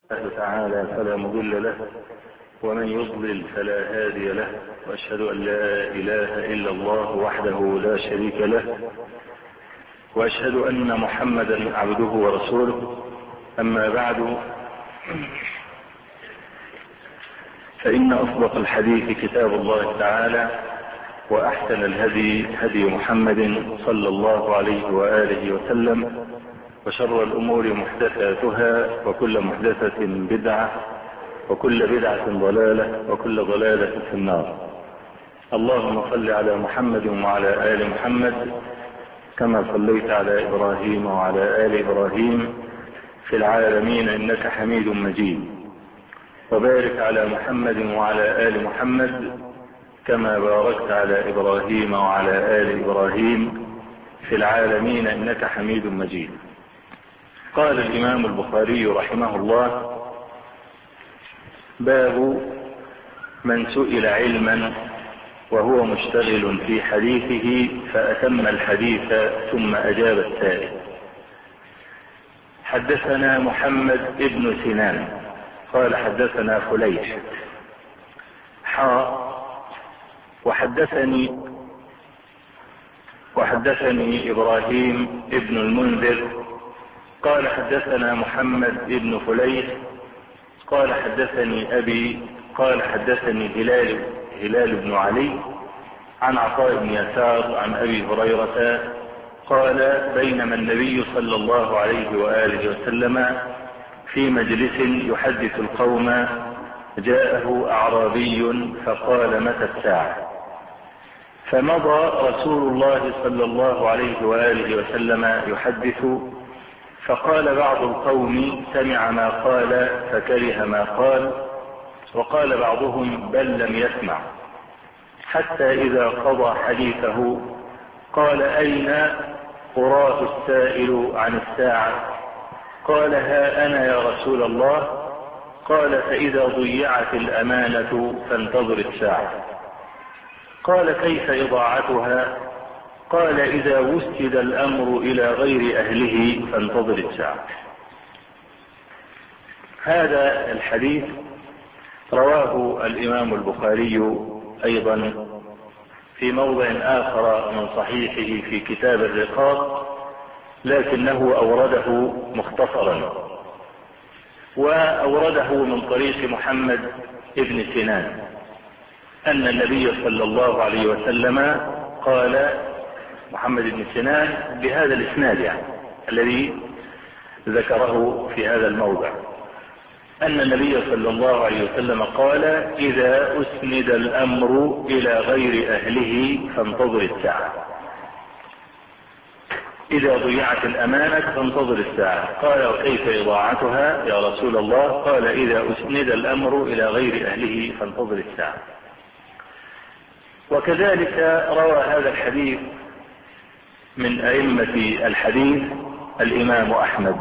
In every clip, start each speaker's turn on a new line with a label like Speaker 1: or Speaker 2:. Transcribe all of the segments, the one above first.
Speaker 1: الله تعالى فلا مضل له ومن يضلل فلا هادي له، وأشهد أن لا إله إلا الله وحده لا شريك له، وأشهد أن محمدا عبده ورسوله. أما بعد، فإن أصدق الحديث كتاب الله تعالى، وأحسن الهدي هدي محمد صلى الله عليه وآله وسلم، وشر الأمور محدثاتها، وكل محدثة بدعة، وكل بدعة ضلالة، وكل ضلالة في النار. اللهم صل على محمد وعلى آل محمد كما صليت على إبراهيم وعلى آل إبراهيم في العالمين إنك حميد مجيد، وبارك على محمد وعلى آل محمد كما باركت على إبراهيم وعلى آل إبراهيم في العالمين إنك حميد مجيد. قال الإمام البخاري رحمه الله: باب من سئل علما وهو مشتغل في حديثه فأتم الحديث ثم أجاب السائل. حدثنا محمد بن سنان قال حدثنا فليح وحدثني إبراهيم ابن المنذر قال حدثنا محمد بن فليح قال حدثني أبي قال حدثني هلال بن علي عن عطاء بن يسار عن أبي هريرة قال: بينما النبي صلى الله عليه وآله وسلم في مجلس يحدث القوم جاءه أعرابي فقال: متى الساعة؟ فمضى رسول الله صلى الله عليه وآله وسلم يحدث، فقال بعض القوم: سمع ما قال فكره ما قال، وقال بعضهم: بل لم يسمع، حتى إذا قضى حديثه قال: أين أراه السائل عن الساعة؟ قال: ها أنا يا رسول الله. قال: فإذا ضيعت الأمانة فانتظر الساعة. قال: كيف إضاعتها؟ قال: إذا وسد الأمر إلى غير أهله فانتظر الساعة. هذا الحديث رواه الإمام البخاري أيضا في موضع آخر من صحيحه في كتاب الرقاق، لكنه أورده مختصرا، وأورده من طريق محمد بن سنان أن النبي صلى الله عليه وسلم قال، محمد بن سنان بهذا الإسناد الذي ذكره في هذا الموضع، أن النبي صلى الله عليه وسلم قال: إذا أسند الأمر إلى غير أهله فانتظر الساعة. إذا ضيعت الأمانة فانتظر الساعة. قال: وكيف إضاعتها يا رسول الله؟ قال: إذا أسند الأمر إلى غير أهله فانتظر الساعة. وكذلك روى هذا الحديث من أئمة الحديث الإمام أحمد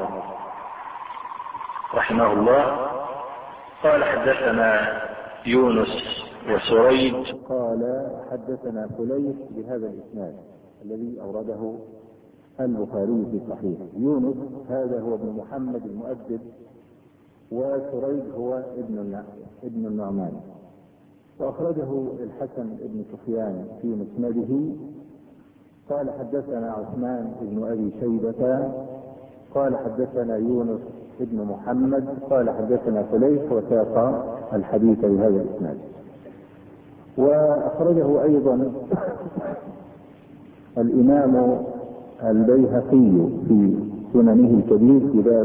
Speaker 1: رحمه الله قال: حدثنا يونس وسريج
Speaker 2: قال: حدثنا فليح بهذا الإسناد الذي أورده البخاري في صحيح. يونس هذا هو ابن محمد المؤدب، وسريج هو ابن النعمان، وأخرجه الحسن بن سفيان في مسنده. قال: حدثنا عثمان بن أبي شيبة قال: حدثنا يونس ابن محمد قال: حدثنا فليح، وساق الحديث بهذا الإسناد. وأخرجه أيضا الإمام البيهقي في سننه الكبير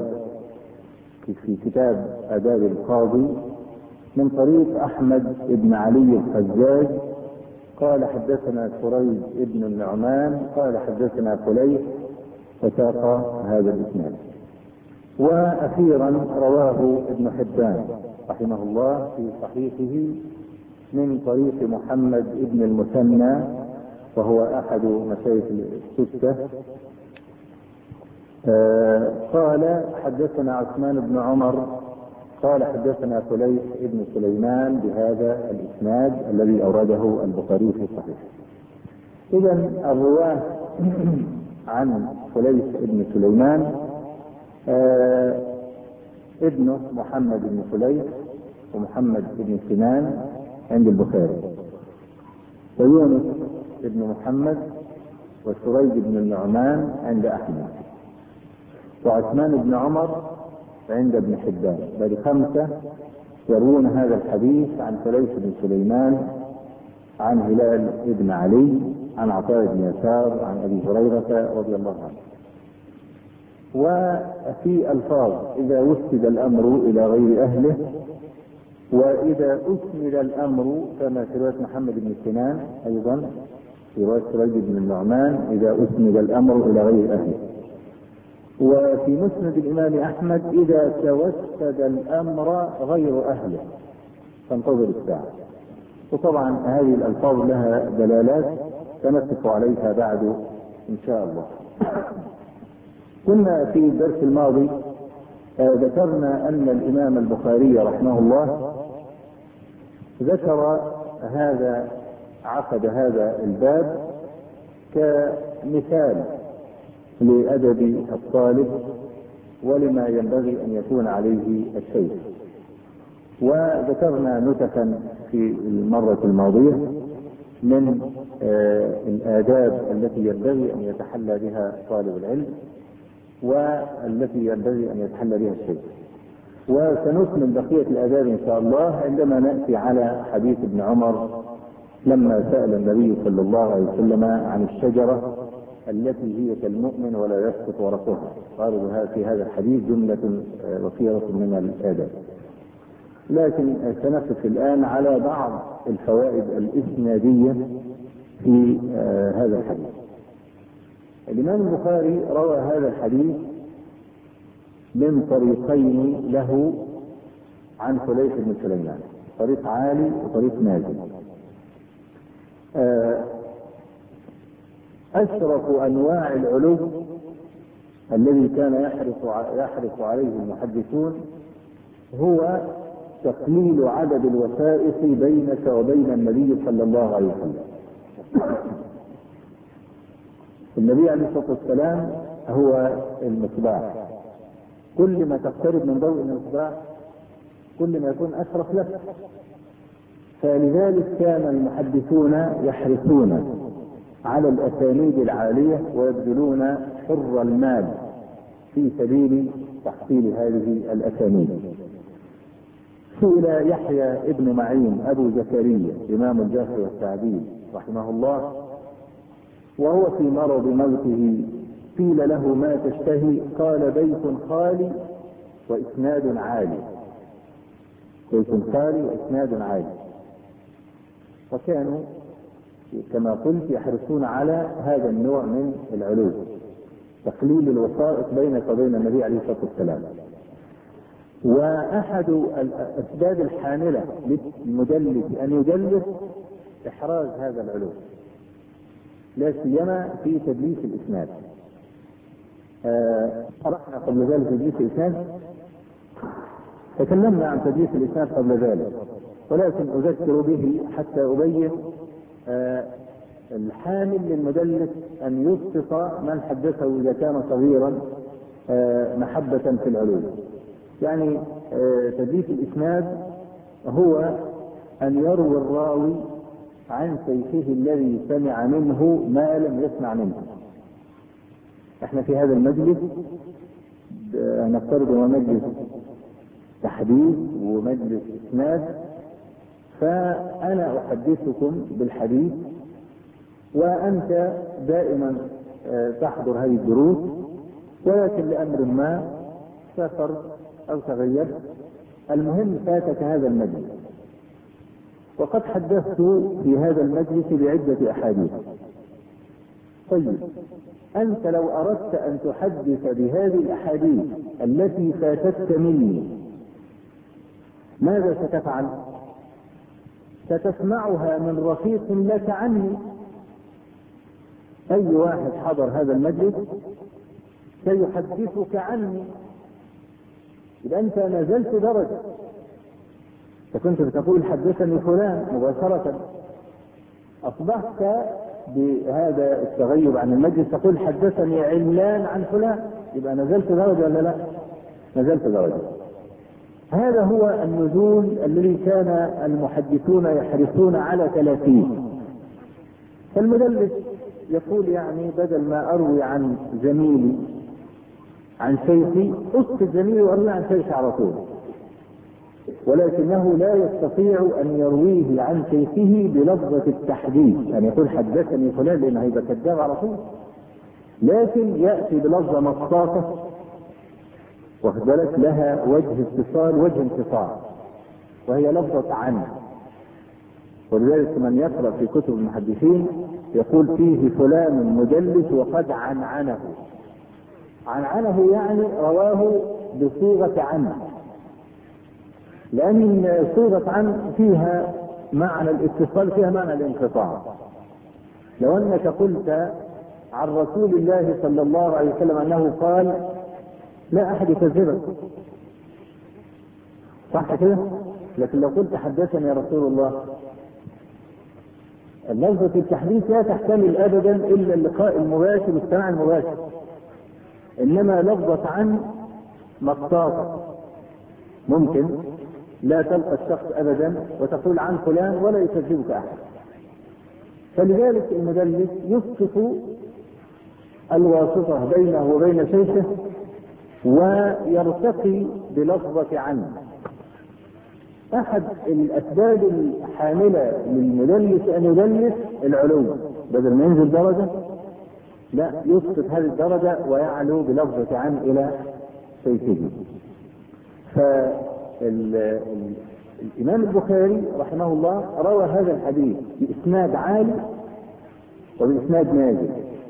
Speaker 2: في كتاب آداب القاضي من طريق أحمد بن علي الحجاج قال: حدثنا سريج ابن النعمان قال: حدثنا فليح، وساق هذا الإسناد. وأخيرا رواه ابن حبان رحمه الله في صحيحه من طريق محمد ابن المثنى، وهو أحد مشايخ الستة. قال: حدثنا عثمان بن عمر قال: حدثنا فليح ابن سليمان بهذا الإسناد الذي أورده البخاري في صحيح. إذن الرواة عن فليح ابن سليمان ابنه محمد بن سليم ومحمد بن سنان عند البخاري، ويونس بن محمد وسريج بن النعمان عند أحمد، وعثمان بن عمر عند ابن حبان. بل 5 يروون هذا الحديث عن سليس بن سليمان عن هلال بن علي عن عطاء بن يسار عن أبي هريرة رضي الله عنه. وفي ألفاظ إذا وسد الأمر إلى غير أهله، وإذا أسند الأمر كما في رواية محمد بن سنان أيضا في رواية سريج بن النعمان إذا أسند الأمر إلى غير أهله. وفي مسند الإمام أحمد إذا توسد الأمر غير أهله فانتظر الساعة. وطبعا هذه الألفاظ لها دلالات سنقف عليها بعد إن شاء الله. كنا في الدرس الماضي ذكرنا أن الإمام البخاري رحمه الله ذكر عقد هذا الباب كمثال لأدب الطالب ولما ينبغي أن يكون عليه الشيخ. وذكرنا نتفا في المرة الماضية من الآداب التي ينبغي أن يتحلى بها طالب العلم والتي ينبغي أن يتحلى بها الشيخ. وسنكمل بقية الآداب إن شاء الله عندما نأتي على حديث ابن عمر لما سأل النبي صلى الله عليه وسلم عن الشجرة التي هي كالمؤمن ولا يسقط ورقها. قالوا في هذا الحديث جملة وفيرة من الآداب. لكن سنقف الآن على بعض الفوائد الإسنادية في هذا الحديث. الإمام البخاري روى هذا الحديث من طريقين له عن سليس بن سليمان، طريق عالي وطريق نازل. أشرف أنواع العلو الذي كان يحرص عليه المحدثون هو تقليل عدد الوسائط بينك وبين النبي صلى الله عليه وسلم. النبي عليه الصلاة والسلام هو المصباح، كل ما تقترب من ضوء المصباح كل ما يكون أشرف لك. فلذلك كان المحدثون يحرصون على الأسانيد العالية ويبذلون حر المال في سبيل تحصيل هذه الأسانيد. سئل يحيى ابن معين أبو زكريا إمام الجرح والتعديل رحمه الله وهو في مرض موته قيل له ما تشتهي؟ قال بيت خالي وإسناد عالي. بيت خالي وإسناد عالي. وكانوا كما قلت يحرصون على هذا النوع من العلو، تقليل الوسائط بينك وبين النبي عليه الصلاة والسلام. وأحد الأسباب الحاملة للمدلس أن يدلس إحراز هذا العلو، لا سيما في تدليس الإسناد. شرحنا قبل ذلك تدليس الإسناد، تكلمنا عن تدليس الإسناد قبل ذلك، ولكن أذكر به حتى أبين الحامل للمدلس أن يسقط من حدثه إذا كان صغيرا محبة في العلو. يعني تدليس الإسناد هو أن يروي الراوي عن شيخه الذي سمع منه ما لم يسمع منه. احنا في هذا المجلس نفترض هو مجلس تحديث ومجلس إسناد، فأنا أحدثكم بالحديث وأنت دائما تحضر هذه الدروس، ولكن لأمر ما سافر أو تغير، المهم فاتك هذا المجلس. وقد حدثت في هذا المجلس بعدة أحاديث. طيب أنت لو أردت أن تحدث بهذه الأحاديث التي فاتتك مني ماذا ستفعل؟ ستسمعها من رفيق لك عني. أي واحد حضر هذا المجلس سيحدثك عني، إذا أنت نزلت درجة. فكنت بتقول حدثني فلان مباشرة، أصبحت بهذا التغيب عن المجلس تقول حدثني علان عن فلان، يبقى نزلت درجة ولا لا؟ نزلت درجة. هذا هو النزول الذي كان المحدثون يحرصون على تلافيه. فالمدلس يقول يعني بدل ما أروي عن زميلي عن شيخي أسكت زميلي وأروي عن شيخي على طول، ولكنه لا يستطيع أن يرويه عن شيخه بلفظة التحديث، يعني يقول حدثني فلان لأنه هيبقى كذاب على طول، لكن يأتي بلفظة مطاطة واخد بالك لها وجه اتصال وجه انقطاع، وهي لفظة عنه. ولذلك من يقرأ في كتب المحدثين يقول فيه فلان مدلس وقد عنعنه. عنعنه يعني رواه بصيغة عنه، لأن صيغة عن فيها معنى الاتصال فيها معنى الانقطاع. لو أنك قلت عن رسول الله صلى الله عليه وسلم أنه قال لا أحد يكذبك، صح كده؟ لكن لو قلت حدثني يا رسول الله، اللفظة التحديث لا تحتمل أبدا إلا اللقاء المباشر والسماع المباشر، إنما لفظة عن مطاطة، ممكن لا تلقى الشخص أبدا وتقول عن فلان ولا يكذبك أحد. فلذلك المدلس يسقط الواسطة بينه وبين شيخه ويرتقي بلفظة عنه. أحد الأسباب الحاملة للمدلس أن يدلس العلو، بدل ما ينزل درجة لا يسقط هذه الدرجة ويعلو بلفظة عن إلى شيخه. الإمام البخاري رحمه الله روى هذا الحديث بإسناد عالي وبإسناد نازل.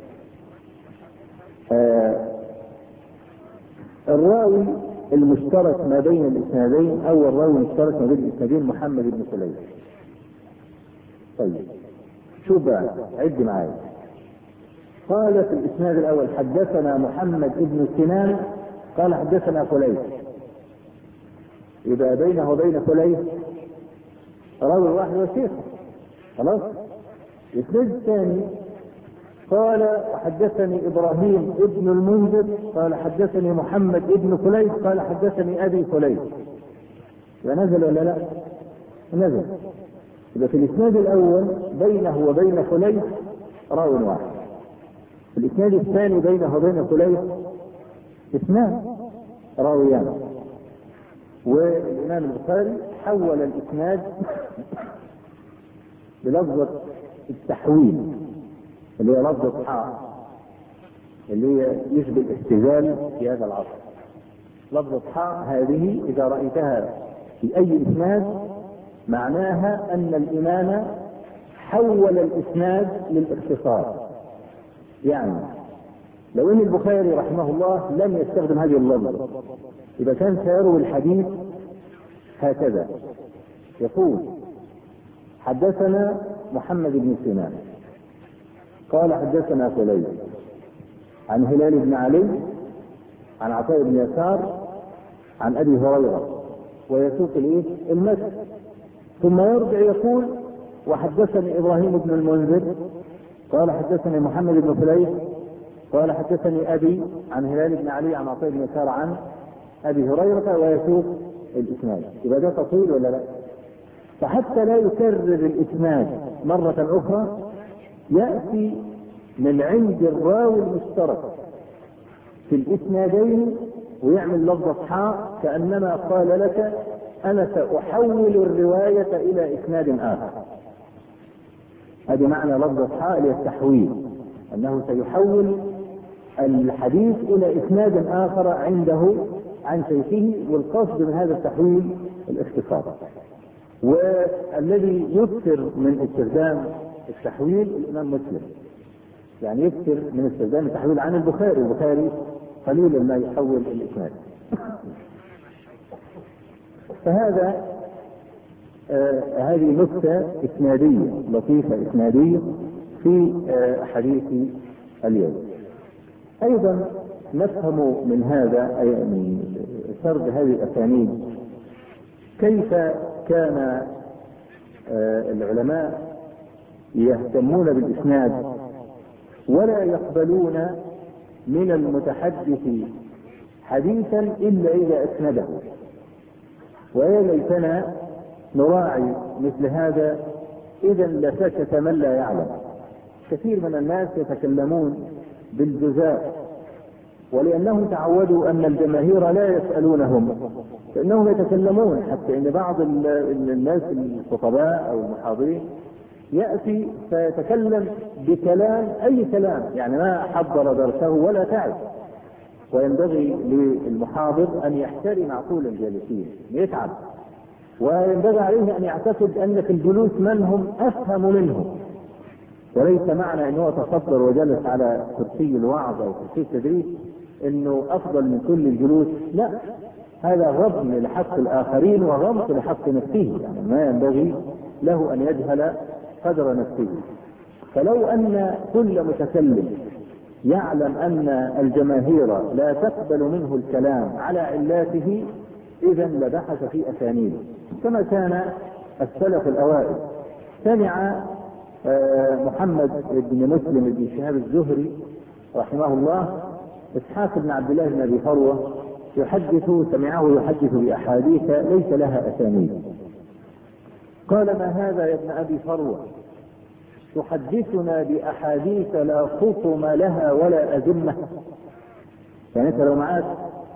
Speaker 2: الراوي المشترك ما بين الإسنادين، أو الراوي المشترك ما بين الإسنادين محمد بن سليم. طيب شوف بقى عد معايا. قال في الإسناد الأول حدثنا محمد بن سنان قال حدثنا فليح، يبقى بينه وبين فليح راوي واحد وشيخه، خلاص. الإسناد الثاني قال وحدثني إبراهيم ابن المنذر قال حدثني محمد ابن فليح قال حدثني أبي فليح، يبقى نزل ولا لا؟ نزل. يبقى في الإسناد الأول بينه وبين فليح راوي واحد، في الإسناد الثاني بينه وبين فليح اثنان راويان. والإمام البخاري حول الإسناد بلفظة التحويل اللي هي لفظة حاء، اللي هي يشبه الاستهزال في هذا العصر. لفظة حاء هذه إذا رأيتها في أي إسناد معناها أن الإمام حول الإسناد للاختصار. يعني لو أن البخاري رحمه الله لم يستخدم هذه اللفظة إذا كان سيروي الحديث هكذا، يقول حدثنا محمد بن سنان قال حدثنا فليح عن هلال بن علي عن عطاء بن يسار عن أبي هريرة، ويسوق المتن، ثم يرجع يقول وحدثني إبراهيم بن المنذر قال حدثني محمد بن فليح قال حدثني أبي عن هلال بن علي عن عطاء بن يسار عن أبي هريرة، ويسوق الإسناد. يبقى ده تطويل ولا لا؟ فحتى لا يكرر الإسناد مرة أخرى يأتي من عند الراوي المشترك في الإسنادين ويعمل لفظة حاء كأنما قال لك أنا سأحول الرواية إلى إسناد آخر. هذه معنى لفظة حاء للتحويل، أنه سيحول الحديث إلى إسناد آخر عنده عن شيخه، والقصد من هذا التحويل الاختصار. والذي يكثر من استخدام التحويل الإمام مسلم، يعني يكثر من استخدام التحويل عن البخاري قليلا ما يحول الإسناد. فهذا هذه نكتة إسنادية لطيفة إسنادية في حديث اليوم. أيضا نفهم من هذا أي من سرد هذه الأسانيد كيف كان العلماء يهتمون بالإسناد ولا يقبلون من المتحدث حديثا إلا إذا أسنده. ويا ليتنا نراعي مثل هذا، إذا لسكت من لا يعلم. كثير من الناس يتكلمون بالجزاء، ولأنهم تعودوا أن الجماهير لا يسألونهم فإنهم يتكلمون، حتى إن بعض الناس الخطباء أو المحاضرين يأتي فيتكلم بكلام أي كلام، يعني ما حضر درسه ولا تعب. وينبغي للمحاضر أن يحترم عقول الجالسين، يتعب، وينبغي عليه أن يعتقد أن في الجلوس من هم أفهم منه، وليس معنى أنه تصدر وجلس على كرسي الوعظ أو كرسي التدريس أنه أفضل من كل الجلوس. لا، هذا غض لحق الآخرين وغمط لحق نفسه، يعني ما ينبغي له أن يجهل قدر نفسه. فلو أن كل متكلم يعلم أن الجماهير لا تقبل منه الكلام على علاته، إذا لبحث في أسانيده، كما كان السلف الأوائل. سمع محمد بن مسلم بن شهاب الزهري رحمه الله إسحاق بن عبد الله بن أبي فروة سمعه يحدث بأحاديث ليس لها أسانيد. قال: ما هذا يا ابن أبي فروة، تحدثنا بأحاديث لا خطم لها ولا أزمة؟ يعني أنت لو معاك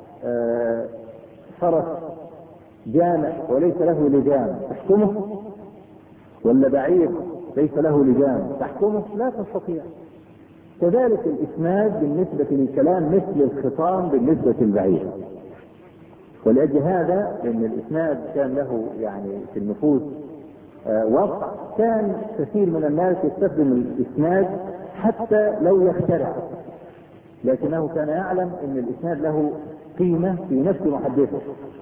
Speaker 2: فرس جامع وليس له لجام تحكمه؟ ولا بعير ليس له لجام تحكمه؟ لا تستطيع. كذلك الإسناد بالنسبة للكلام مثل الخطام بالنسبة للبعير. ولأجل هذا، لأن الإسناد كان له يعني في النفوس وقع، كان كثير من الناس يستخدم الإسناد حتى لو يخترع، لكنه كان يعلم أن الإسناد له قيمة في نفس محدثه.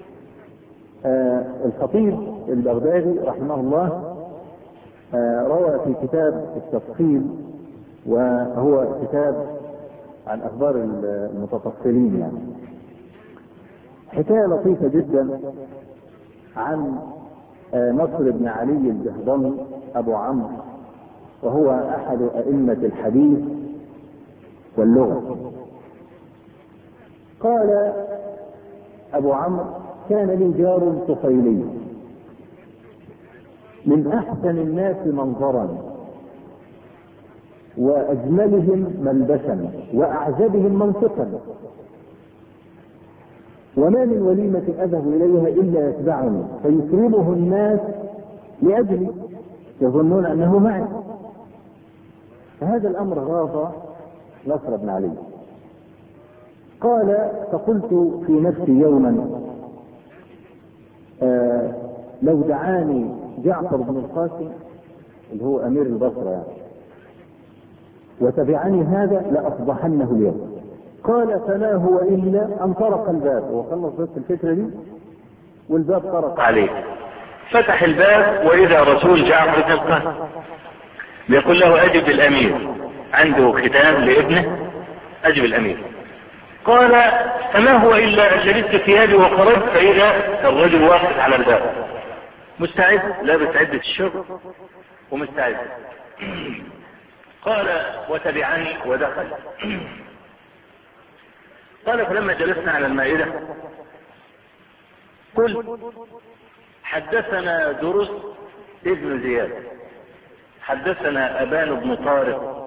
Speaker 2: الخطيب البغدادي رحمه الله روى في كتاب التفصيل، وهو كتاب عن أخبار المتفصلين، يعني حكاية لطيفة جدا عن نصر بن علي الجهضمي أبو عمرو، وهو أحد أئمة الحديث واللغة. قال أبو عمرو: كان لي جار طفيلي من أحسن الناس منظرا وأجملهم ملبسا وأعجبهم منطقا، وما من وليمة أذهب إليها إلا يتبعني فيكرمه الناس لأجلي، يظنون أنه معي. فهذا الأمر غاض نصر بن علي. قال: فقلت في نفسي يوما لو دعاني جعفر بن القاسم اللي هو أمير البصرة يعني وتبعني هذا لأفضحنه اليوم. قال: فما هو إلا أن طرق الباب. وخلص بس الفكرة دي والباب طرق
Speaker 1: عليه، فتح الباب وإذا رسول جعفر بن القاسم بيقول له: أجب الأمير، عنده ختام لابنه، أجب الأمير. قال: فما هو إلا أن لبست ثيابي وخرجت فإذا الرجل واقف على الباب مستعد، لابس عدة الشغل ومستعد. قال: وتبعني ودخل. قال: فلما جلسنا على المائدة قلت: حدثنا درس ابن زياد، حدثنا أبان بن طارق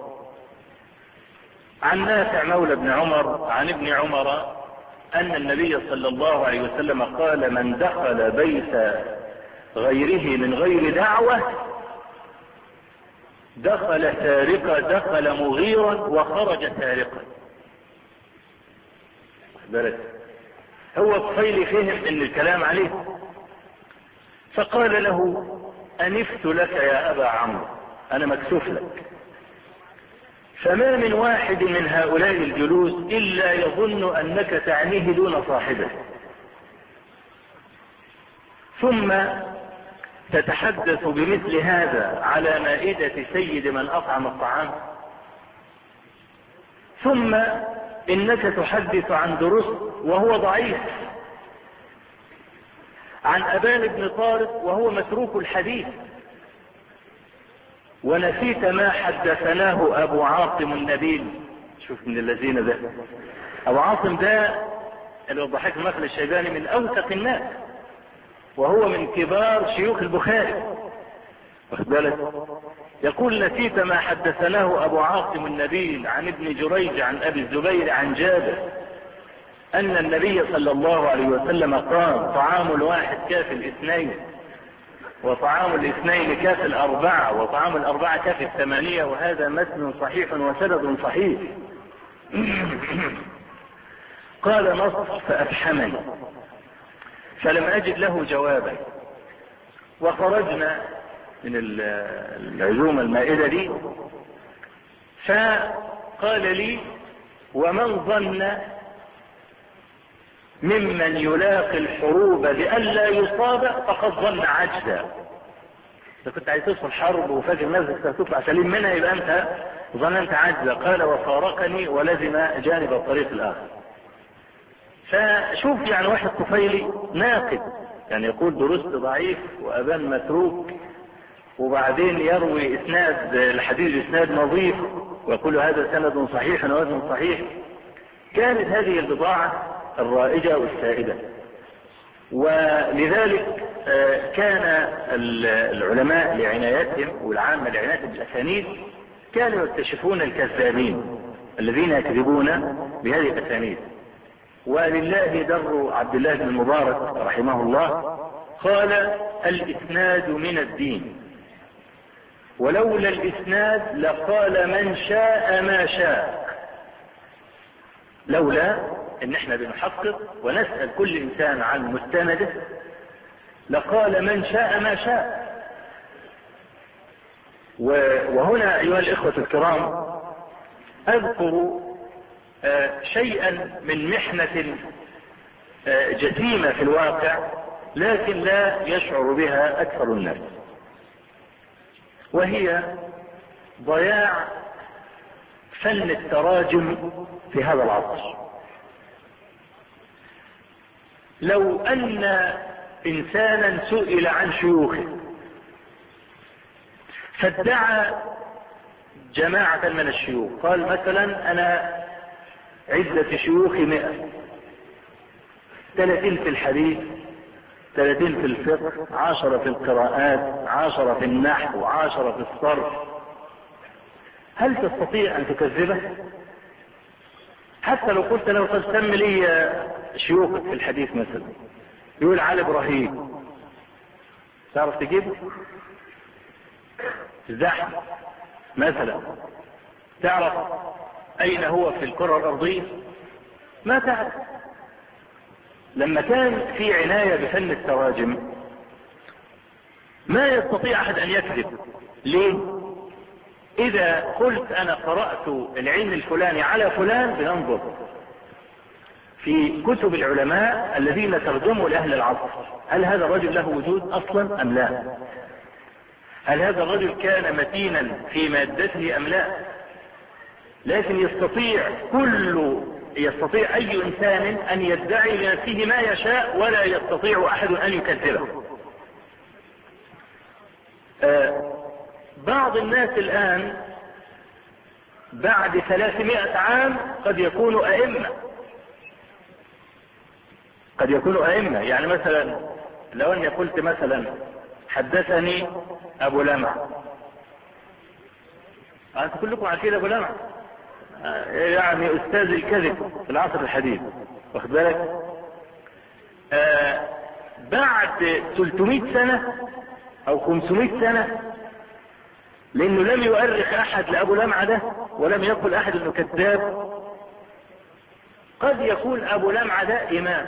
Speaker 1: عن نافع مولى بن عمر عن ابن عمر أن النبي صلى الله عليه وسلم قال: من دخل بيت غيره من غير دعوة دخل سارقا، دخل مغيرا وخرج سارقا. بالك هو الطفيلي فهم ان الكلام عليه، فقال له: أنفت لك يا أبا عمرو، أنا مكسوف لك. فما من واحد من هؤلاء الجلوس إلا يظن أنك تعنيه دون صاحبه، ثم تتحدث بمثل هذا على مائدة سيد من أطعم الطعام، ثم إنك تحدث عن دروس وهو ضعيف، عن أبان بن طارق وهو متروك الحديث، ونسيت ما حدثناه أبو عاصم النبيل. شوف من الذين ده أبو عاصم ده اللي وضحك المثل الشيباني من أوثق الناس، وهو من كبار شيوخ البخاري، واخد بالك؟ يقول: نسيت ما حدثناه أبو عاصم النبيل عن ابن جريج عن أبي الزبير عن جابر أن النبي صلى الله عليه وسلم قال: طعام الواحد كافي الاثنين، وطعام الاثنين كافي الأربعة، وطعام الأربعة كافي الثمانية، وهذا متن صحيح وسند صحيح. قال نصر: فأفحمني فلم أجد له جوابا، وخرجنا من العزومة المائدة دي، فقال لي: ومن ظن ممن يلاقي الحروب بألا يصاب فقد ظن عجزا. إذا كنت عايز تدخل حرب وفاكر نفسك ستطلع سليم منها يبقى أنت ظننت عجزا. قال: وفارقني ولزم جانب الطريق الآخر. فشوف يعني واحد طفيلي ناقد، يعني يقول درست ضعيف وأبان متروك، وبعدين يروي إسناد الحديث إسناد نظيف ويقول هذا سند صحيح ووزن صحيح. كانت هذه البضاعة الرائجة والسائدة، ولذلك كان العلماء لعنايتهم والعامة لعنايتهم بالأسانيد كانوا يكتشفون الكذابين الذين يكذبون بهذه الأسانيد. ولله در عبد الله بن المبارك رحمه الله قال: الإسناد من الدين، ولولا الإسناد لقال من شاء ما شاء. لولا ان احنا بنحقق ونسأل كل انسان عن مستنده لقال من شاء ما شاء. وهنا ايها الاخوة الكرام اذكر شيئا من محنة جسيمة في الواقع لكن لا يشعر بها اكثر الناس، وهي ضياع فن التراجم في هذا العصر. لو ان انسانا سئل عن شيوخه فادعى جماعة من الشيوخ، قال مثلا انا عدة شيوخي 100، 30 في الحديث، 30 في الفقه، 10 في القراءات، 10 في النحو، 10 في الصرف، هل تستطيع ان تكذبه؟ حتى لو قلت له طب سم لي شيوخك في الحديث مثلا، يقول علي ابراهيم، تعرف تجيبه؟ الزحمة مثلا تعرف اين هو في الكرة الارضية؟ ما تعرف. لما كان في عناية بفن التراجم ما يستطيع احد ان يكذب. ليه؟ اذا قلت انا قرأت العلم الفلاني على فلان، بننظر في كتب العلماء الذين ترجموا لأهل العصر، هل هذا الرجل له وجود اصلا ام لا؟ هل هذا الرجل كان متينا في مادته ام لا؟ لكن يستطيع اي انسان ان يدعي لنفسه ما يشاء ولا يستطيع احد ان يكذبه. بعض الناس الان بعد 300 عام قد يكونوا ائمة. يعني مثلا لو اني قلت مثلا حدثني ابو لمع، انت كلكم عارفين ابو لمع يعني استاذ الكذب في العصر الحديث، واخد بالك؟ بعد 300 سنة او 500 سنة، لانه لم يؤرخ احد لابو لمع ده ولم يقل احد انه كذاب، قد يكون ابو لمع ده امام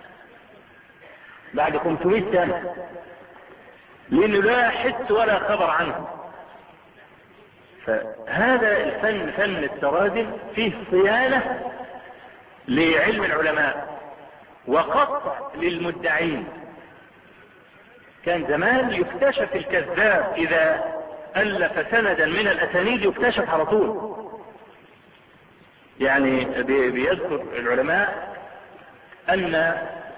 Speaker 1: بعد 500 سنة، لانه لا حس ولا خبر عنه. فهذا الفن، فن التراجم، فيه صيانة لعلم العلماء وقطع للمدعين. كان زمان يكتشف الكذاب اذا الف سندا من الاسانيد، يكتشف على طول. يعني بيذكر العلماء ان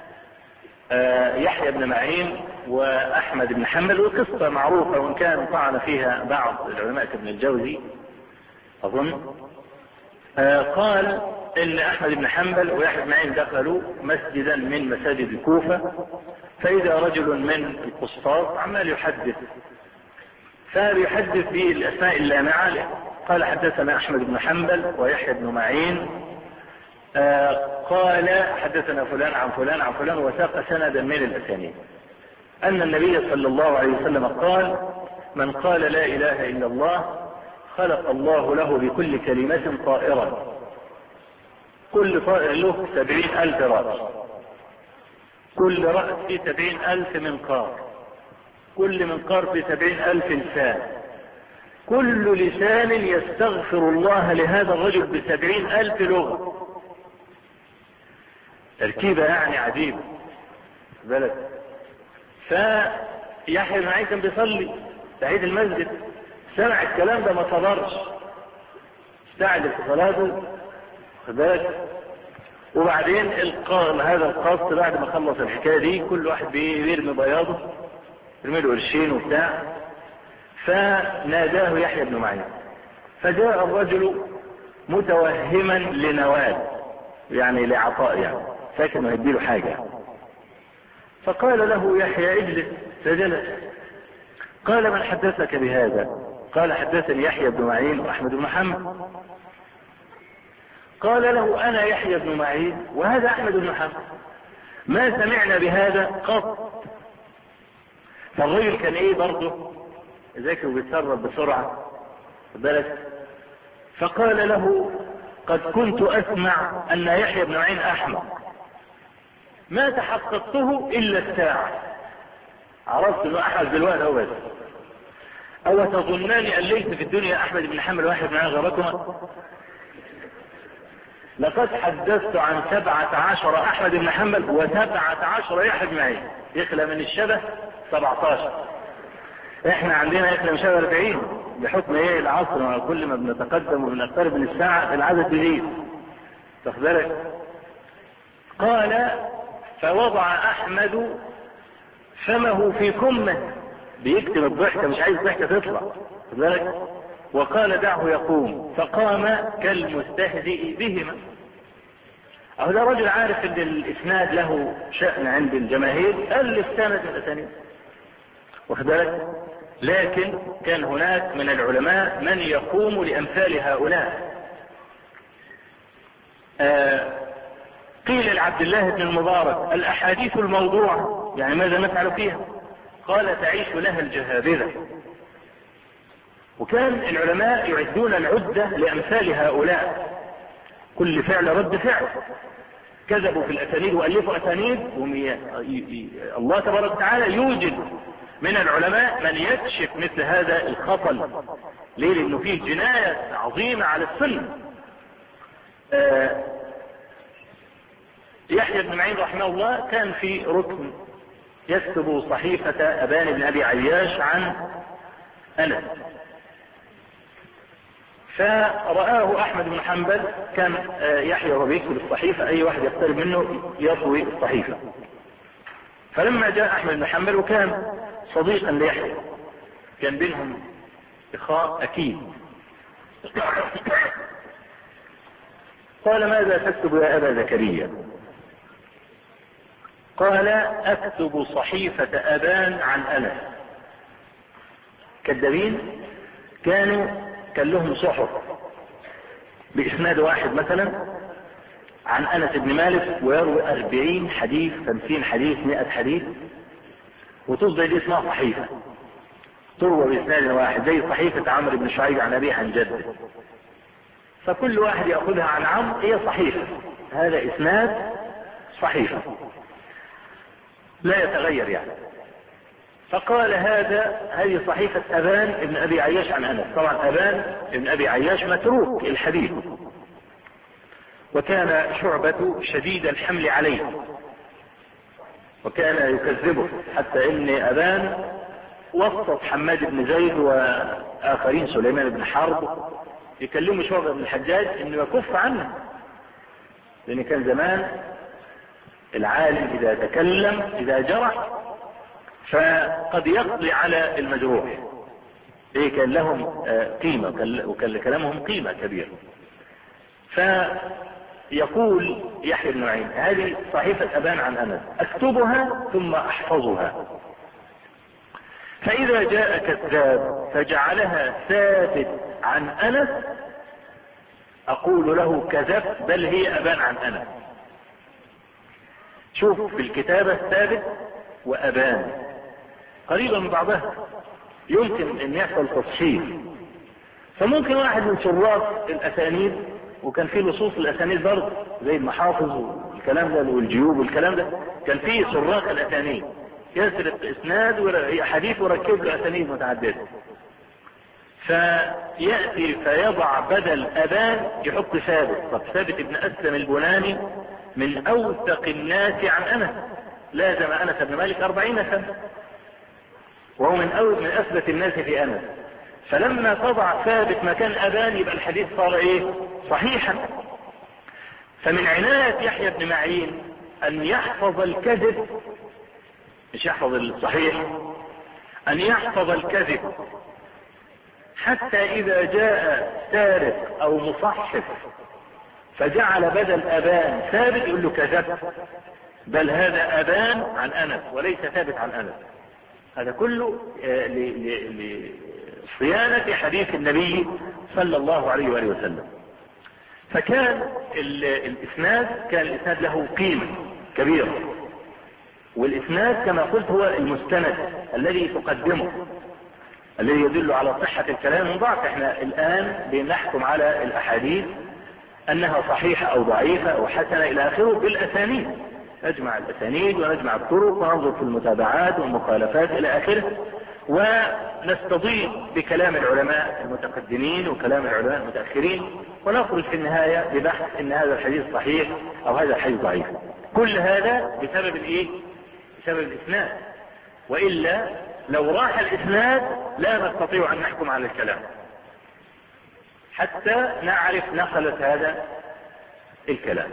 Speaker 1: يحيى بن معين واحمد بن حنبل، وقصة معروفة وان كان طعن فيها بعض العلماء كابن الجوزي اظن، قال ان احمد بن حنبل ويحيى بن معين دخلوا مسجدا من مساجد الكوفة فإذا رجل من القسطاس عمال يحدث، فيحدث بالأسماء اللامعة. قال حدثنا أحمد بن حنبل ويحيى بن معين قال حدثنا فلان عن فلان عن فلان، وساق سندا من الأسانيد أن النبي صلى الله عليه وسلم قال: من قال لا إله إلا الله خلق الله له بكل كلمة طائرا، كل طائر له 70,000 رأس، كل رأس في 70,000 منقار، كل منقار في 70,000 لسان، كل لسان يستغفر الله لهذا الرجل ب70,000 لغة. تركيبة يعني عجيبة بلد. فيحيى بن معين كان بيصلي بعيد المسجد، سمع الكلام ده ما صبرش، استعجل في صلاته بالك. وبعدين هذا القصد بعد ما خلص الحكاية دي كل واحد بيرمي بياضه، يرمي له قرشين وبتاع، فناداه يحيى بن معين، فجاء الرجل متوهما لنوال، يعني لعطاء، يعني فاكر انه هيديله حاجة. فقال له يحيى: اجلس. فجلس. قال: من حدثك بهذا؟ قال: حدثني يحيى بن معين واحمد بن حنبل. قال له: انا يحيى بن معين وهذا احمد بن حنبل، ما سمعنا بهذا قط. فالرجل كان ايه برضه ذكي وبيتصرف بسرعة بالك. فقال له: قد كنت اسمع ان يحيى بن معين احمق، ما تحققته الا الساعة، عرفت انه احمق دلوقتي هو بس. او تظنان ان ليس في الدنيا احمد بن حنبل ويحيى بن معين غيركما؟ لقد حدثت عن 17 احمد بن حنبل و17 يحيى بن معين، يخلى من الشبه 17. احنا عندنا يخلى من الشبه 40 بحكم ايه العصر، كل ما بنتقدم وبنقترب من الساعة العدد بيزيد، تاخد بالك. قال: فوضع احمد فمه في كمه، بيكتم الضحكة مش عايز الضحكة تطلع، تاخد بالك. وقال: دعه يقوم. فقام كالمستهزئ بهما. اهو ده رجل عارف ان الاسناد له شأن عند الجماهير، ألف سنة من الاسانيد، واخد بالك. لكن كان هناك من العلماء من يقوم لامثال هؤلاء. قيل لعبد الله بن المبارك: الاحاديث الموضوعة يعني ماذا نفعل فيها؟ قال: تعيش لها الجهابذة. وكان العلماء يعدون العدة لامثال هؤلاء، كل فعل رد فعل. كذبوا في الاسانيد والفوا اسانيد، الله تبارك وتعالى يوجد من العلماء من يكشف مثل هذا الخطل. ليه؟ لانه فيه جناية عظيمة على السنة. يحيى بن معين رحمه الله كان في ركن يكتب صحيفة أبان بن أبي عياش عن أنس، فرآه أحمد بن حنبل، كان يحيى وهو بيكتب الصحيفة أي واحد يقترب منه يطوي الصحيفة. فلما جاء أحمد بن حنبل وكان صديقا ليحيى، كان بينهم إخاء أكيد، قال: ماذا تكتب يا أبا زكريا؟ قال: أكتب صحيفة أبان عن أنس. كذابين كان لهم صحف بإسناد واحد مثلا عن أنس بن مالك، ويروي 40 حديث 50 حديث 100 حديث، وتصدر دي اسمها صحيفة، تروى بإسناد واحد، زي صحيفة عمرو بن شعيب عن أبيه عن جده. فكل واحد يأخذها عن عمرو هي صحيفة، هذا إسناد صحيفة لا يتغير يعني. فقال: هذه صحيفة أبان ابن أبي عياش عن أنس. طبعا أبان ابن أبي عياش متروك الحديث، وكان شعبة شديد الحمل عليه، وكان يكذبه، حتى ان أبان وسط حماد بن زيد وآخرين سليمان بن حرب يكلموا شعبة بن الحجاج انه يكف عنه، لان كان زمان العالم اذا تكلم اذا جرح فقد يقضي على المجروح. ايه كان لهم قيمة، وكان لكلامهم قيمة كبيرة. يقول يحيى بن معين هذه صحيفة أبان عن أنس أكتبها ثم أحفظها، فإذا جاء كذاب فجعلها ثابت عن أنس أقول له كذبت بل هي أبان عن أنس. شوف في الكتابة ثابت وأبان قريبا من بعضها، يمكن أن يحصل تصحيح. فممكن واحد من شراط الأسانيد، وكان فيه لصوص الأسانيد برضه زي المحافظ والكلام ده والجيوب والكلام ده، كان فيه شراط الأسانيد يسرق إسناد حديث وركب له أسانيد متعددة، فيأتي فيضع بدل أبان يحط ثابت. طب ثابت ابن أسلم البناني من أوثق الناس عن أنس، لازم أنس بن مالك 40 سنة، وهو من أثبت الناس في أنس. فلما تضع ثابت مكان أبان يبقى الحديث صار إيه؟ صحيحا. فمن عناية يحيى بن معين أن يحفظ الكذب، مش يحفظ الصحيح، أن يحفظ الكذب حتى إذا جاء سارق أو مصحف فجعل بدل أبان ثابت يقول له كذبت، بل هذا أبان عن أنس وليس ثابت عن أنس. هذا كله لصيانة حديث النبي صلى الله عليه وآله وسلم. فكان الإسناد له قيمة كبيرة، والإسناد كما قلت هو المستند الذي تقدمه الذي يدل على صحة الكلام من ضعف. احنا الآن بنحكم على الأحاديث أنها صحيحة أو ضعيفة أو حسنة إلى آخره بالأسانيد، نجمع الأسانيد ونجمع الطرق وننظر في المتابعات والمخالفات إلى آخره، ونستضيف بكلام العلماء المتقدمين وكلام العلماء المتأخرين، ونخرج في النهاية ببحث إن هذا الحديث صحيح أو هذا الحديث ضعيف. كل هذا بسبب الإيه؟ بسبب الإسناد، وإلا لو راح الإسناد لا نستطيع أن نحكم على الكلام حتى نعرف نقلة هذا الكلام.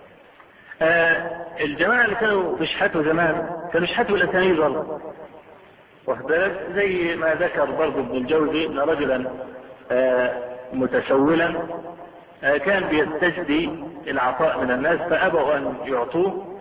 Speaker 1: الجماعة اللي كانوا بيشحتوا زمان كانوا بيشحتوا الأسانيد برضه، واخد بالك؟ زي ما ذكر برضه ابن الجوزي ان رجلا متسولا كان بيستجدي العطاء من الناس فأبوا أن يعطوه،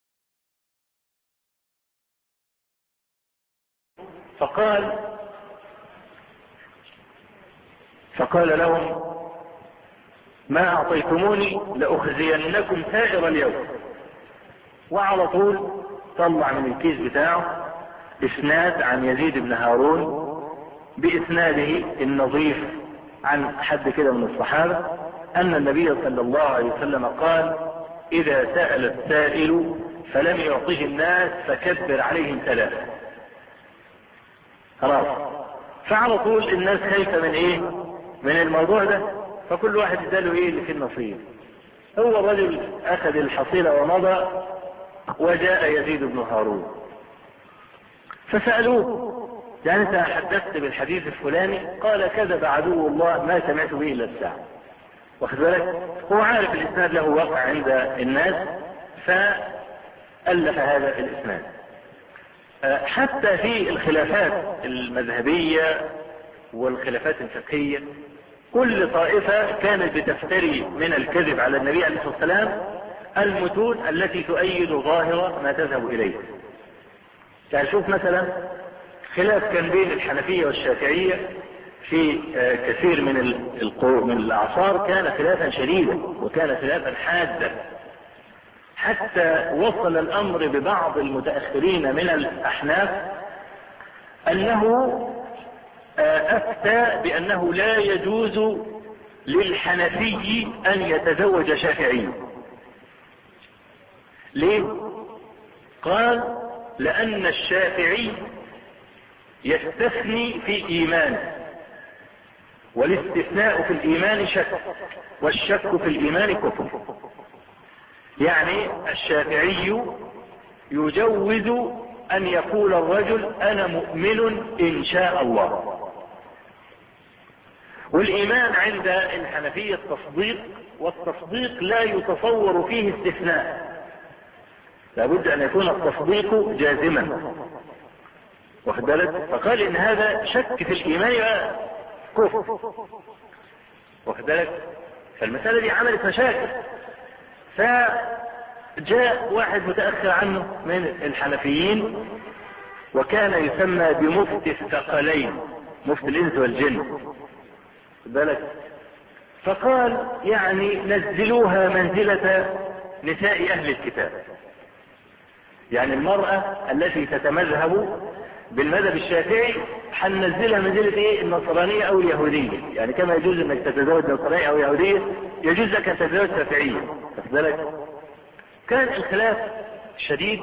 Speaker 1: فقال لهم ما أعطيتموني لأخزينكم سائر اليوم. وعلى طول طلع من الكيس بتاعه إسناد عن يزيد بن هارون بإسناده النظيف عن حد كده من الصحابة أن النبي صلى الله عليه وسلم قال إذا سأل السائل فلم يعطه الناس فكبر عليهم 3. خلاص. فعلى طول الناس خايفة من ايه؟ من الموضوع ده، فكل واحد اداله ايه اللي في النصيب. هو الرجل اخذ الحصيلة ومضى، وجاء يزيد بن هارون فسألوه يعني انت حدثت بالحديث الفلاني؟ قال كذب عدو الله ما سمعت به الا الساعة. واخد بالك؟ هو عارف الاسناد له وقع عند الناس فألف هذا الاسناد. حتى في الخلافات المذهبية والخلافات الفقهية كل طائفة كانت بتفتري من الكذب على النبي عليه الصلاة والسلام المتون التي تؤيد ظاهرة ما تذهب إليه. يعني شوف مثلا خلاف كان بين الحنفية والشافعية في كثير من الأعصار، كان خلافا شديدا وكان خلافا حادا، حتى وصل الأمر ببعض المتأخرين من الأحناف أنه أفتى بأنه لا يجوز للحنفي أن يتزوج شافعي. ليه؟ قال لأن الشافعي يستثني في إيمانه، والاستثناء في الإيمان شك، والشك في الإيمان كفر. يعني الشافعي يجوز أن يقول الرجل أنا مؤمن إن شاء الله، والإيمان عند الحنفية التصديق، والتصديق لا يتصور فيه استثناء، لابد أن يكون التصديق جازما. واخد بالك؟ فقال إن هذا شك في الإيمان كفر. واخد بالك؟ فالمسألة دي عملت مشاكل، فجاء واحد متأخر عنه من الحنفيين وكان يسمى بمفتي الثقلين، مفتي الإنس والجن بالك، فقال يعني نزلوها منزلة نساء أهل الكتاب، يعني المرأة التي تتمذهب بالمذهب الشافعي حننزلها منزلة ايه؟ النصرانية او اليهودية، يعني كما يجوز انك تتزوج نصرانية او يهودية يجوز لك ان تتزوج شافعية. كان الخلاف شديد،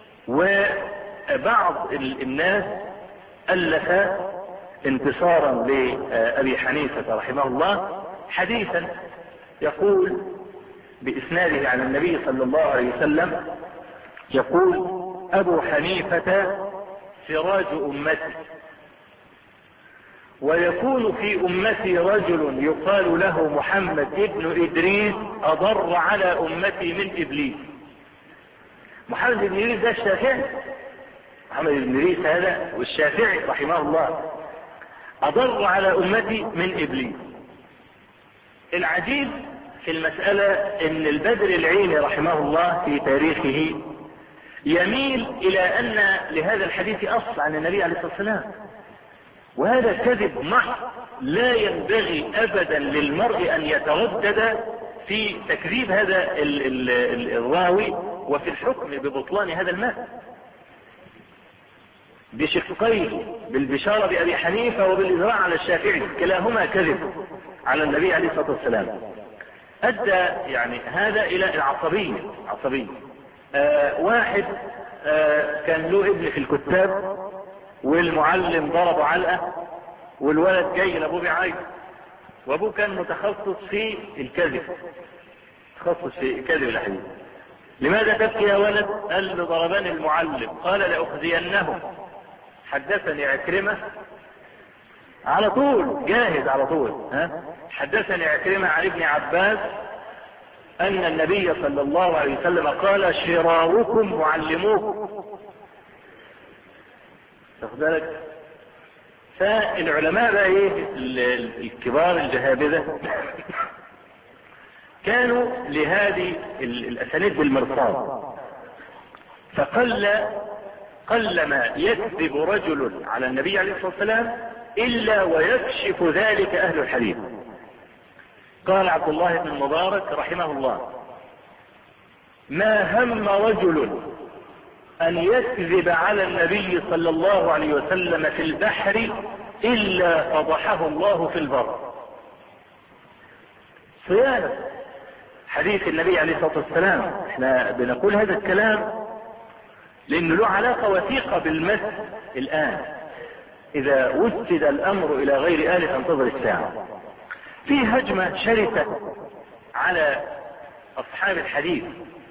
Speaker 1: وبعض الناس ألف انتصارا لأبي حنيفة رحمه الله حديثا يقول بإسناده عن النبي صلى الله عليه وسلم، يقول أبو حنيفة سراج أمتي، ويكون في أمتي رجل يقال له محمد ابن إدريس أضر على أمتي من إبليس. محمد بن إدريس ده الشافعي، محمد بن إدريس هذا والشافعي رحمه الله أضر على أمتي من إبليس. العجيب في المسألة ان البدر العيني رحمه الله في تاريخه يميل الى ان لهذا الحديث اصل عن النبي عليه الصلاة والسلام، وهذا كذب محض، لا ينبغي ابدا للمرء ان يتردد في تكذيب هذا الراوي وفي الحكم ببطلان هذا المال بشقيه، بالبشارة بأبي حنيفة وبالإذراع على الشافعي، كلاهما كذب على النبي عليه الصلاة والسلام. أدى يعني هذا إلى العصبية. واحد كان له ابن في الكتاب والمعلم ضربه علقة والولد جاي لأبوه بعيد، وأبوه كان متخصص في الكذب، تخصص في الكذب الحديث. لماذا تبكي يا ولد؟ قال له ضربني المعلم. قال لأخزينه. حدثني عكرمة على طول، جاهز على طول، حدثني عكرمة عن ابن عباس أن النبي صلى الله عليه وسلم قال شراركم معلموكم. تاخد بالك؟ فالعلماء بقى ايه الكبار الجهابذة كانوا لهذه الأسانيد بالمرصاد، قلما يكذب رجل على النبي عليه الصلاة والسلام إلا ويكشف ذلك أهل الحديث. قال عبد الله بن المبارك رحمه الله: ما هم رجل أن يكذب على النبي صلى الله عليه وسلم في البحر إلا فضحه الله في البر. صيانة حديث النبي عليه الصلاة والسلام، احنا بنقول هذا الكلام لأنه له علاقة وثيقة بالمس الآن. إذا وسد الأمر إلى غير آله فانتظر الساعة. في هجمة شرسة على أصحاب الحديث،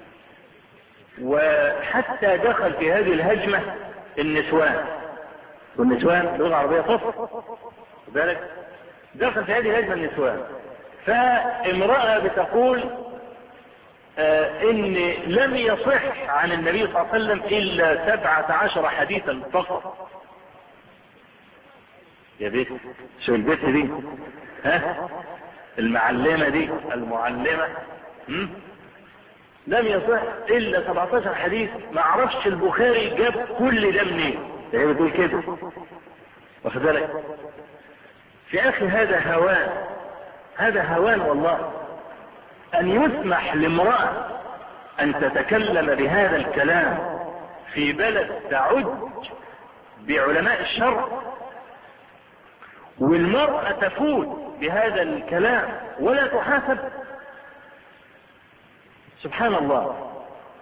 Speaker 1: وحتى دخل في هذه الهجمة النسوان، والنسوان لغة عربية فصل بالك، دخل في هذه الهجمة النسوان. فامرأة بتقول إن لم يصح عن النبي صلى الله عليه وسلم إلا 17 حديثا فقط. يا بيت شو البيت دي؟ المعلمة دي المعلمة لم يصح إلا 17 حديث. ما عرفش البخاري جاب كل ده منين، هي بتقول كده. واخد بالك؟ في أخي هذا هوان والله، أن يسمح لامرأة أن تتكلم بهذا الكلام في بلد تعج بعلماء الشرع، والمرأة تفوت بهذا الكلام ولا تحاسب. سبحان الله،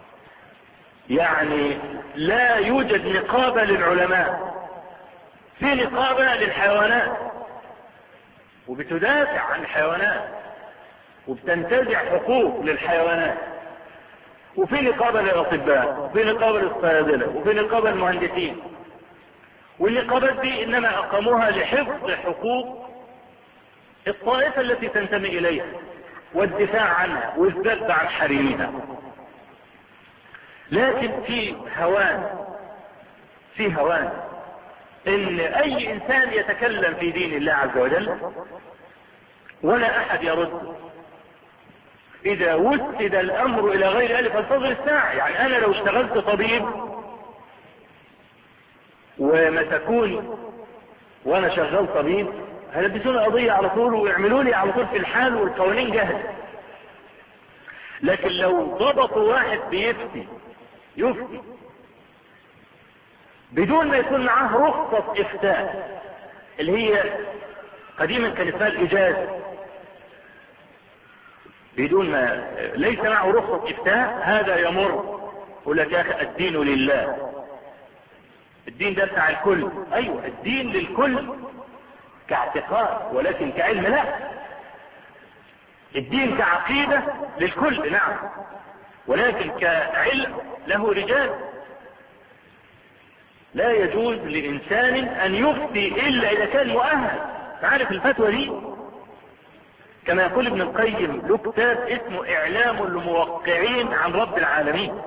Speaker 1: يعني لا يوجد نقابة للعلماء، في نقابة للحيوانات وبتدافع عن الحيوانات وبتنتزع حقوق للحيوانات، وفي نقابة للأطباء، وفي نقابة للصيادلة، وفي نقابة للمهندسين. والنقابات دي إنما أقاموها لحفظ حقوق الطائفة التي تنتمي إليها والدفاع عنها والذب عن حريمها. لكن في هوان إن أي إنسان يتكلم في دين الله عز وجل ولا أحد يرد. إذا وسد الأمر إلى غير ذلك فانتظر الساعة. يعني أنا لو اشتغلت طبيب ومسكوني وأنا شغال طبيب هيلبسوني قضية على طول ويعملوا لي على طول في الحال والقوانين جاهزة. لكن لو ضبطوا واحد بيفتي بدون ما يكون معاه رخصة إفتاء اللي هي قديما كان اسمها الإجازة، بدون ما ليس معه رخصة إفتاء، هذا يمر يقول لك يا أخي الدين لله، الدين ده بتاع الكل. أيوة الدين للكل كاعتقاد، ولكن كعلم لا. الدين كعقيدة للكل نعم، ولكن كعلم له رجال. لا يجوز لإنسان أن يفتي إلا إذا كان مؤهل. تعرف الفتوى دي كما يقول ابن القيم له كتاب اسمه إعلام الموقعين عن رب العالمين.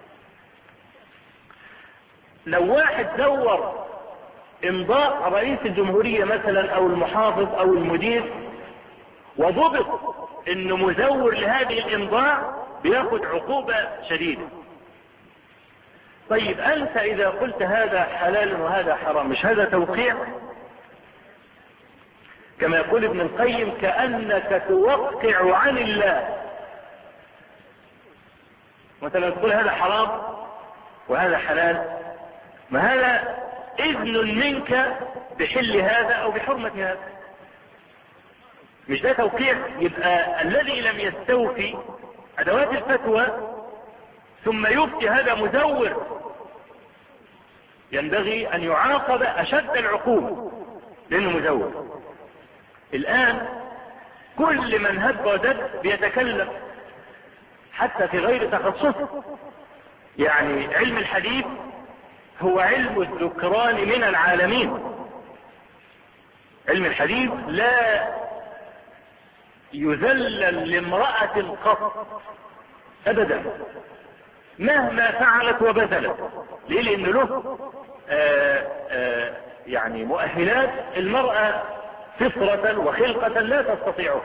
Speaker 1: لو واحد زور امضاء رئيس الجمهورية مثلا او المحافظ او المدير وضبط انه مزور لهذه الامضاء بياخد عقوبة شديدة. طيب انت اذا قلت هذا حلال وهذا حرام مش هذا توقيع؟ كما يقول ابن القيم كأنك توقع عن الله. مثلا تقول هذا حرام وهذا حلال، ما هذا إذن منك بحل هذا أو بحرمة هذا، مش ده توقيع؟ يبقى الذي لم يستوفي أدوات الفتوى ثم يفتي هذا مزور، ينبغي أن يعاقب أشد العقوبة لأنه مزور. الآن كل من هب ودب بيتكلم حتى في غير تخصصه. يعني علم الحديث هو علم الذكران من العالمين. علم الحديث لا يذلل لامرأة قط أبدا مهما فعلت وبذلت. ليه؟ لأن له يعني مؤهلات المرأة فطرة وخلقة لا تستطيعها.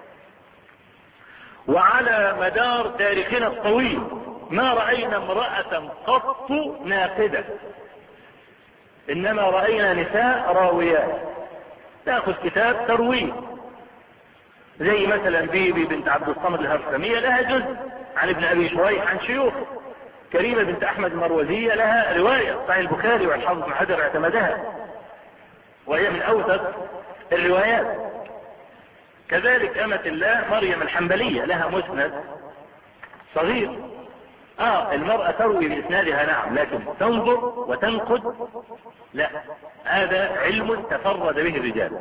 Speaker 1: وعلى مدار تاريخنا الطويل ما رأينا امرأة قط ناقدة، إنما رأينا نساء راويات تأخذ كتاب ترويه، زي مثلا بيبي بنت عبد الصمد الهرسمية لها جزء عن ابن أبي شريح عن شيوخ، كريمة بنت أحمد المروزية لها رواية صحيح البخاري والحافظ بن حجر اعتمدها وهي من أوثق الروايات. كذلك أمة الله مريم الحنبلية لها مسند صغير. المرأة تروي بإسنادها نعم، لكن تنظر وتنقد لا، هذا علم تفرد به الرجال.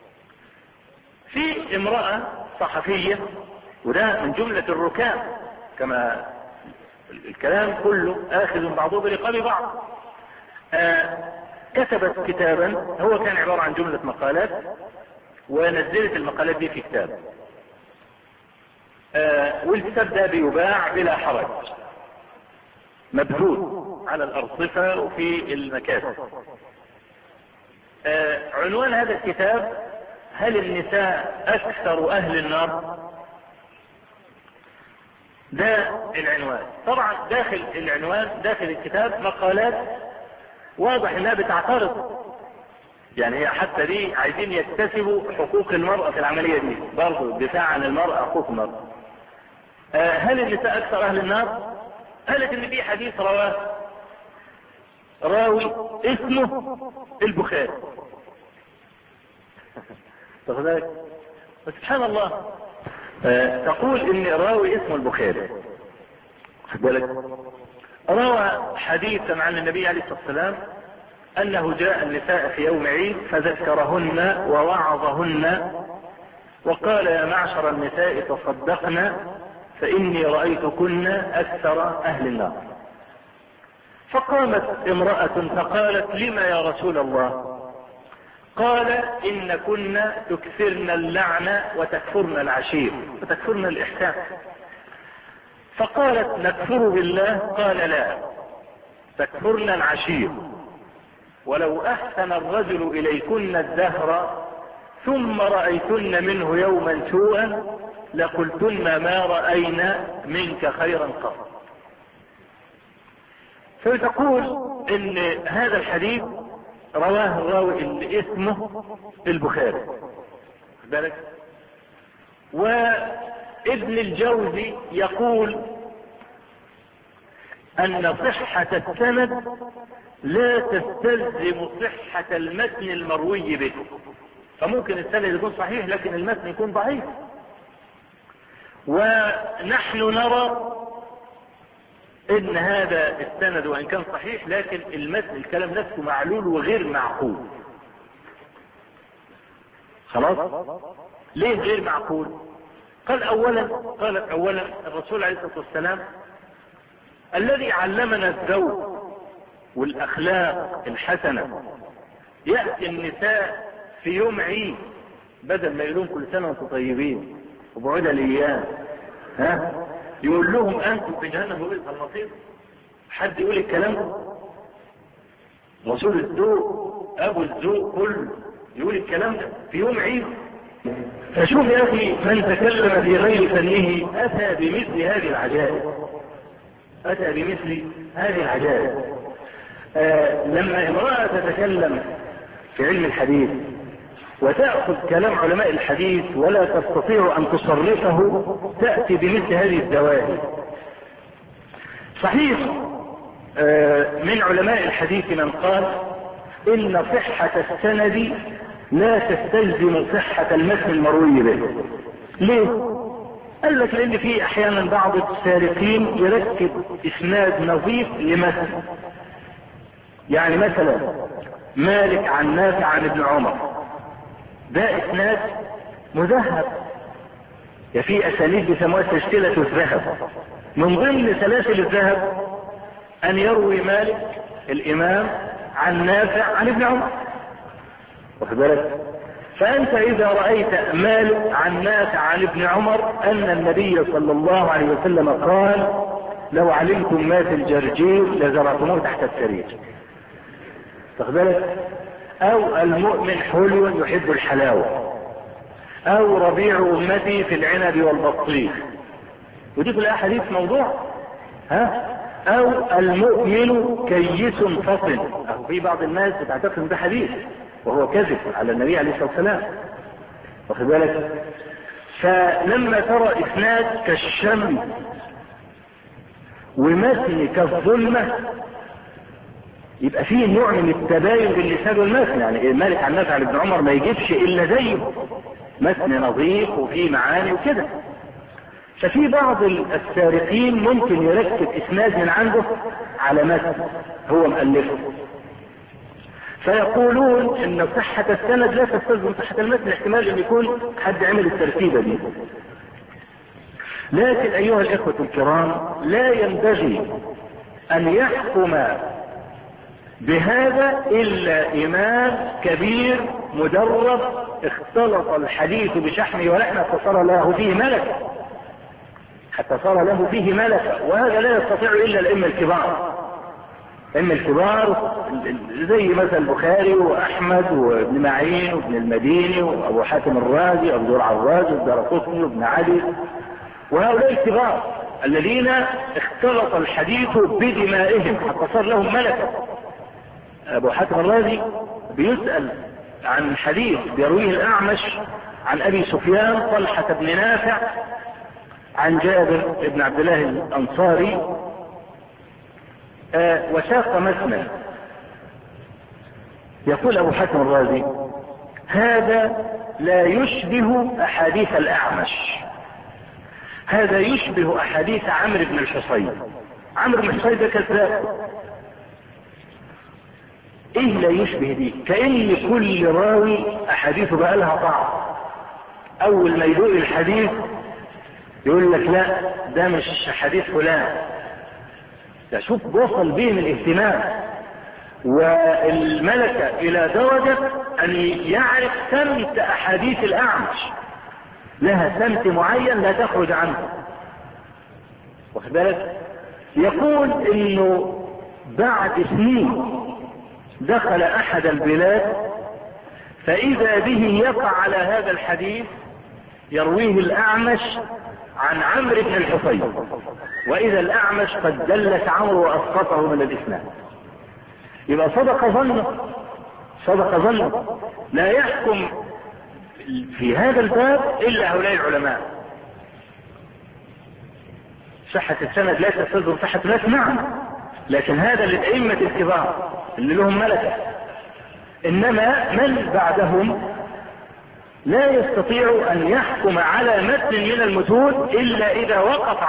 Speaker 1: في امرأة صحفية وده من جملة الركام، كما الكلام كله آخذ بعضه برقاب بعض. كتبت كتابا هو كان عبارة عن جملة مقالات ونزلت المقالات دي في كتاب، والكتاب ده بيباع بلا حرج مبثوث على الأرصفة وفي المكاتب. عنوان هذا الكتاب هل النساء أكثر أهل النار؟ ده العنوان. طبعا داخل العنوان داخل الكتاب مقالات واضح انها بتعترض، يعني هي حتى دي عايزين يكتسبوا حقوق المرأة في العملية دي، برضو دفاع عن المرأة حقوق المرأة. هل النساء أكثر أهل النار؟ قالت ان في حديث رواه راوي اسمه البخاري. سبحان الله، تقول ان راوي اسمه البخاري روى حديثا عن النبي عليه الصلاة والسلام انه جاء النساء في يوم عيد فذكرهن ووعظهن وقال يا معشر النساء تصدقن فاني رأيتكن اكثر اهل النار. فقامت امرأة فقالت لما يا رسول الله؟ قال إن كنا تكثرن اللعنة وتكفرن العشير وتكفرن الإحسان. فقالت نكفر بالله؟ قال لا، تكفرن العشير، ولو أحسن الرجل إليكن الدهر ثم رأيتن منه يوما سوءا لقلتن ما رأينا منك خيرا قط. فتقول ان هذا الحديث رواه الراوي اللي اسمه البخاري بالك. وابن الجوزي يقول ان صحة السند لا تستلزم صحة المتن المروي به، فممكن السند يكون صحيح لكن المتن يكون ضعيف. ونحن نرى ان هذا السند وان كان صحيح لكن المتن الكلام نفسه معلول وغير معقول. خلاص ليه غير معقول؟ قال اولا الرسول عليه الصلاة والسلام الذي علمنا الذوق والاخلاق الحسنة يأتي النساء في يوم عيد بدل ما يقولون كل سنة وانتم طيبين وبعود الايام يقول لهم انتم في جهنم وبئس المصير. حد يقول الكلام ده؟ رسول الذوق ابو الذوق كله يقول الكلام ده في يوم عيد؟ فشوف يا اخي من تكلم في غير فنه اتى بمثل هذه العجائب. لما امرأة تتكلم في علم الحديث وتأخذ كلام علماء الحديث ولا تستطيع أن تصرفه تأتي بمثل هذه الدواهي. صحيح من علماء الحديث من قال إن صحة السند لا تستلزم صحة المتن المروي به. ليه؟ قال لك لأن في أحيانا بعض السارقين يركب إسناد نظيف لمتن، يعني مثلا مالك عن نافع عن ابن عمر، ده اسناد مذهب، في اسانيد بيسموها سلسلة الذهب. من ضمن سلاسل الذهب ان يروي مالك الامام عن نافع عن ابن عمر، واخد بالك؟ فانت اذا رأيت مالك عن نافع عن ابن عمر ان النبي صلى الله عليه وسلم قال لو علمتم ما في الجرجير لزرعتموه تحت السرير، واخد بالك؟ او المؤمن حلو يحب الحلاوة، او ربيع امتي في العنب والبطيخ، ودي كلها حديث موضوع. او المؤمن كيس فطن، او في بعض الناس بتعتقد ان ده حديث وهو كذب على النبي عليه الصلاة والسلام، واخد بالك؟ فلما ترى اسناد كالشمس ومتن كالظلمة يبقى فيه نوع من التباين باللسان والمتن. يعني مالك عن نافع عن ابن عمر ما يجيبش الا زيه، متن نظيف وفيه معاني وكده. ففي بعض السارقين ممكن يركب اسناد من عنده على متن هو مؤلفه، فيقولون ان صحة السند لا تستلزم صحة المتن، احتمال ان يكون حد عمل التركيبة دي. لكن ايها الاخوة الكرام لا ينبغي ان يحكم بهذا إلا إمام كبير مدرب اختلط الحديث بشحمه ولحمه فصار له فيه ملكة، وهذا لا يستطيع إلا الأئمة الكبار زي مثل البخاري وأحمد وابن معين وابن المديني وأبو حاتم الرازي وأبو زرع الرازي والدارقطني وابن عدي، وهؤلاء الكبار الذين اختلط الحديث بدمائهم حتى صار لهم ملكة. ابو حاتم الرازي بيسأل عن حديث بيرويه الاعمش عن ابي سفيان طلحة بن نافع عن جابر بن عبد الله الانصاري وساق متنا. يقول ابو حاتم الرازي هذا لا يشبه احاديث الاعمش، هذا يشبه احاديث عمرو بن الحصين. عمرو بن الحصين ده كذاب. ايه لا يشبه دي؟ كأن كل راوي احاديثه بقى لها طعم، اول ما يدوق الحديث يقول لك لا ده مش حديث فلان. ده شوف وصل بهم الاهتمام والملكة الى درجة ان يعرف سمت احاديث الاعمش، لها سمت معين لا تخرج عنه، واخد بالك؟ يقول انه بعد سنين دخل احد البلاد فإذا به يقع على هذا الحديث يرويه الأعمش عن عمرو بن الحصين، وإذا الأعمش قد دلس عمرو وأسقطه من الإسناد. يبقى صدق ظنه لا يحكم في هذا الباب إلا هؤلاء العلماء. صحة السند لا تستلزم صحة الناس، نعم، لكن هذا للأئمة الكبار اللي لهم ملكة، إنما من بعدهم لا يستطيع أن يحكم على متن من المتون إلا إذا وقف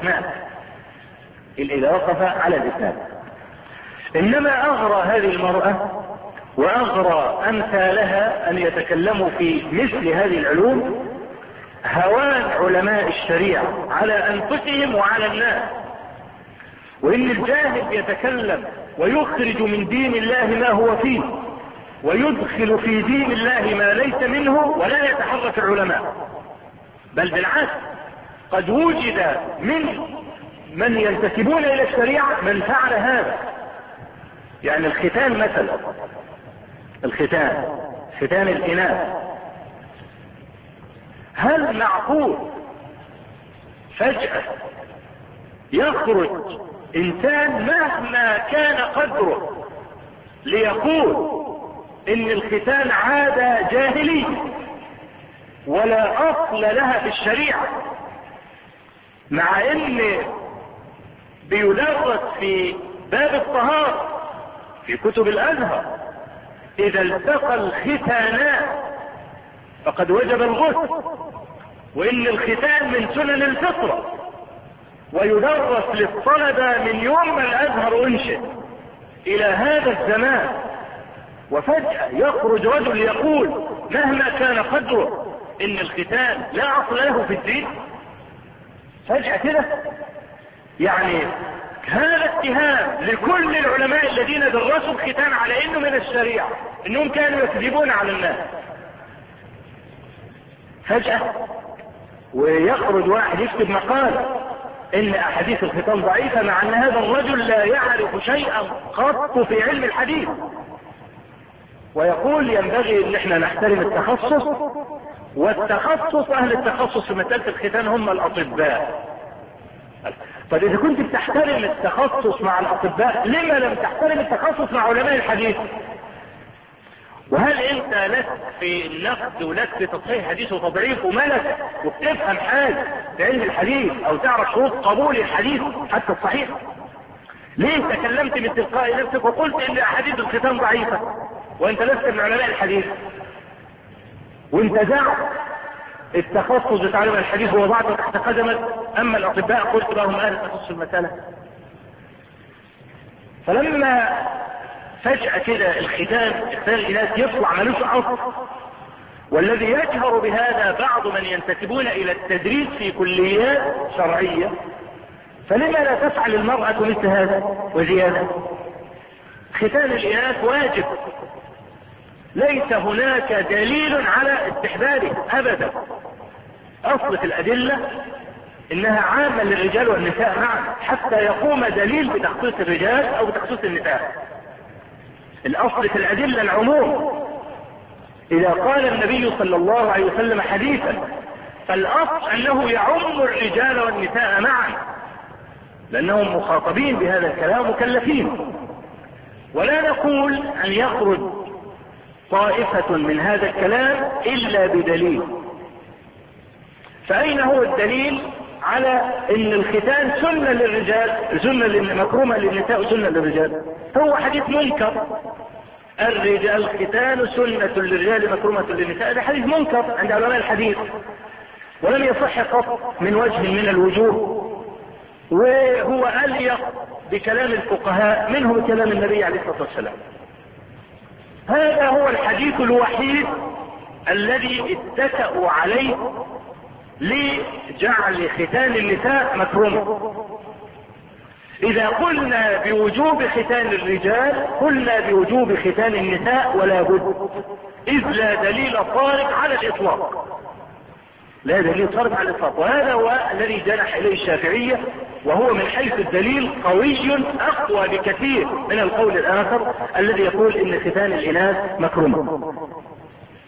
Speaker 1: على الإسناد. إنما أغرى هذه المرأة وأغرى أمثالها أن يتكلموا في مثل هذه العلوم هوان علماء الشريعة على أنفسهم وعلى الناس، وإن الجاهل يتكلم ويخرج من دين الله ما هو فيه ويدخل في دين الله ما ليس منه ولا يتحرك العلماء، بل بالعكس قد وجد من ينتسبون إلى الشريعة من فعل هذا. يعني الختان مثلا، ختان الإناث، هل معقول فجأة يخرج إنسان مهما كان قدره ليقول إن الختان عادة جاهلية ولا أصل لها في الشريعة، مع إن بيدرس في باب الطهارة في كتب الأزهر إذا التقى الختانان فقد وجب الغسل، وإن الختان من سنن الفطرة ويدرس للطلبة من يوم ما الأزهر أنشئ إلى هذا الزمان، وفجأة يخرج رجل يقول مهما كان قدره إن الختان لا أصل له في الدين. فجأة كده يعني هذا اتهام لكل العلماء الذين درسوا الختان على انه من الشريعة، انهم كانوا يكذبون على الناس. فجأة ويخرج واحد يكتب مقال ان احاديث الختان ضعيفة، مع ان هذا الرجل لا يعرف شيئا قط في علم الحديث، ويقول ينبغي ان احنا نحترم التخصص، والتخصص اهل التخصص في مسألة الختان هم الاطباء. طيب اذا كنت بتحترم التخصص مع الاطباء لما لم تحترم التخصص مع علماء الحديث؟ وهل انت لك في النقد ولك في تصحيح حديث وتضعيف وملك وبتفهم حاجة في علم الحديث او تعرف شروط قبول الحديث حتى الصحيح؟ ليه تكلمت من تلقاء نفسك وقلت ان احاديث الختان ضعيفة وانت لست من علماء الحديث، وانت زعم التخصص بتاع علماء الحديث هو ضعف تحت قدمك، اما الاطباء قلت لهم اهل تخصص المسألة؟ فلما فجأة كده الختان الإناث يطلع ملوش أصل، والذي يجهر بهذا بعض من ينتسبون إلى التدريس في كليات شرعية، فلما لا تفعل المرأة مثل هذا وزيادة؟ ختان الإناث واجب، ليس هناك دليل على استحبابه أبدا. أصل في الأدلة إنها عامة للرجال والنساء معا حتى يقوم دليل بتخصيص الرجال أو بتخصيص النساء. الأصل في الأدلة العموم. إذا قال النبي صلى الله عليه وسلم حديثا فالأصل أنه يعم الرجال والنساء معا، لأنهم مخاطبين بهذا الكلام مكلفين. ولا نقول أن يخرج طائفة من هذا الكلام إلا بدليل. فأين هو الدليل على ان الختان سنة للرجال، سنة مكرومة للنساء وسنة للرجال؟ هو حديث منكر، الرجال ختان سنة للرجال مكرومة للنساء، هذا حديث منكر عند علماء الحديث ولم يصح قط من وجه من الوجوه، وهو أليق بكلام الفقهاء منه بكلام النبي عليه الصلاة والسلام. هذا هو الحديث الوحيد الذي اتكأوا عليه لجعل ختان النساء مكرومة. إذا قلنا بوجوب ختان الرجال قلنا بوجوب ختان النساء ولا بد، إذ لا دليل صارف على الإطلاق، لا دليل صارف على الإطلاق. وهذا هو الذي جنح إليه الشافعية، وهو من حيث الدليل قوي أقوى بكثير من القول الآخر الذي يقول إن ختان الإناث مكرومة.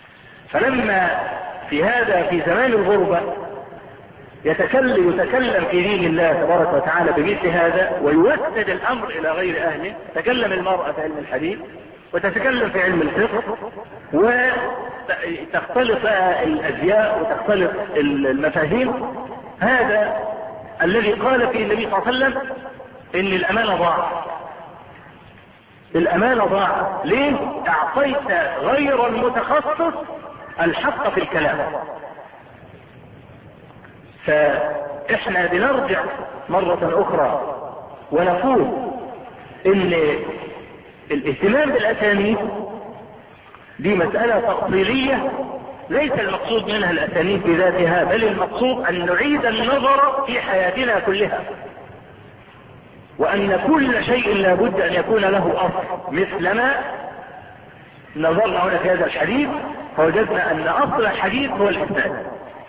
Speaker 3: فلما في زمان الغربة يتكلم في دين الله تبارك وتعالى بمثل هذا ويوسد الأمر إلى غير أهله. تكلم المرأة في علم الحديث وتتكلم في علم الفقه وتختلط الأزياء وتختلط المفاهيم. هذا الذي قال فيه النبي صلى الله عليه وسلم إن الأمانة ضاعت. ليه؟ أعطيت غير المتخصص الحق في الكلام. فإحنا بنرجع مرة أخرى ونقول إن الاهتمام بالأسانيد دي مسألة تفصيلية ليس المقصود منها الأسانيد بذاتها، بل المقصود أن نعيد النظر في حياتنا كلها، وأن كل شيء لابد أن يكون له أصل. مثلما نظرنا هنا في هذا الحديث فوجدنا أن أصل الحديث هو الإسناد.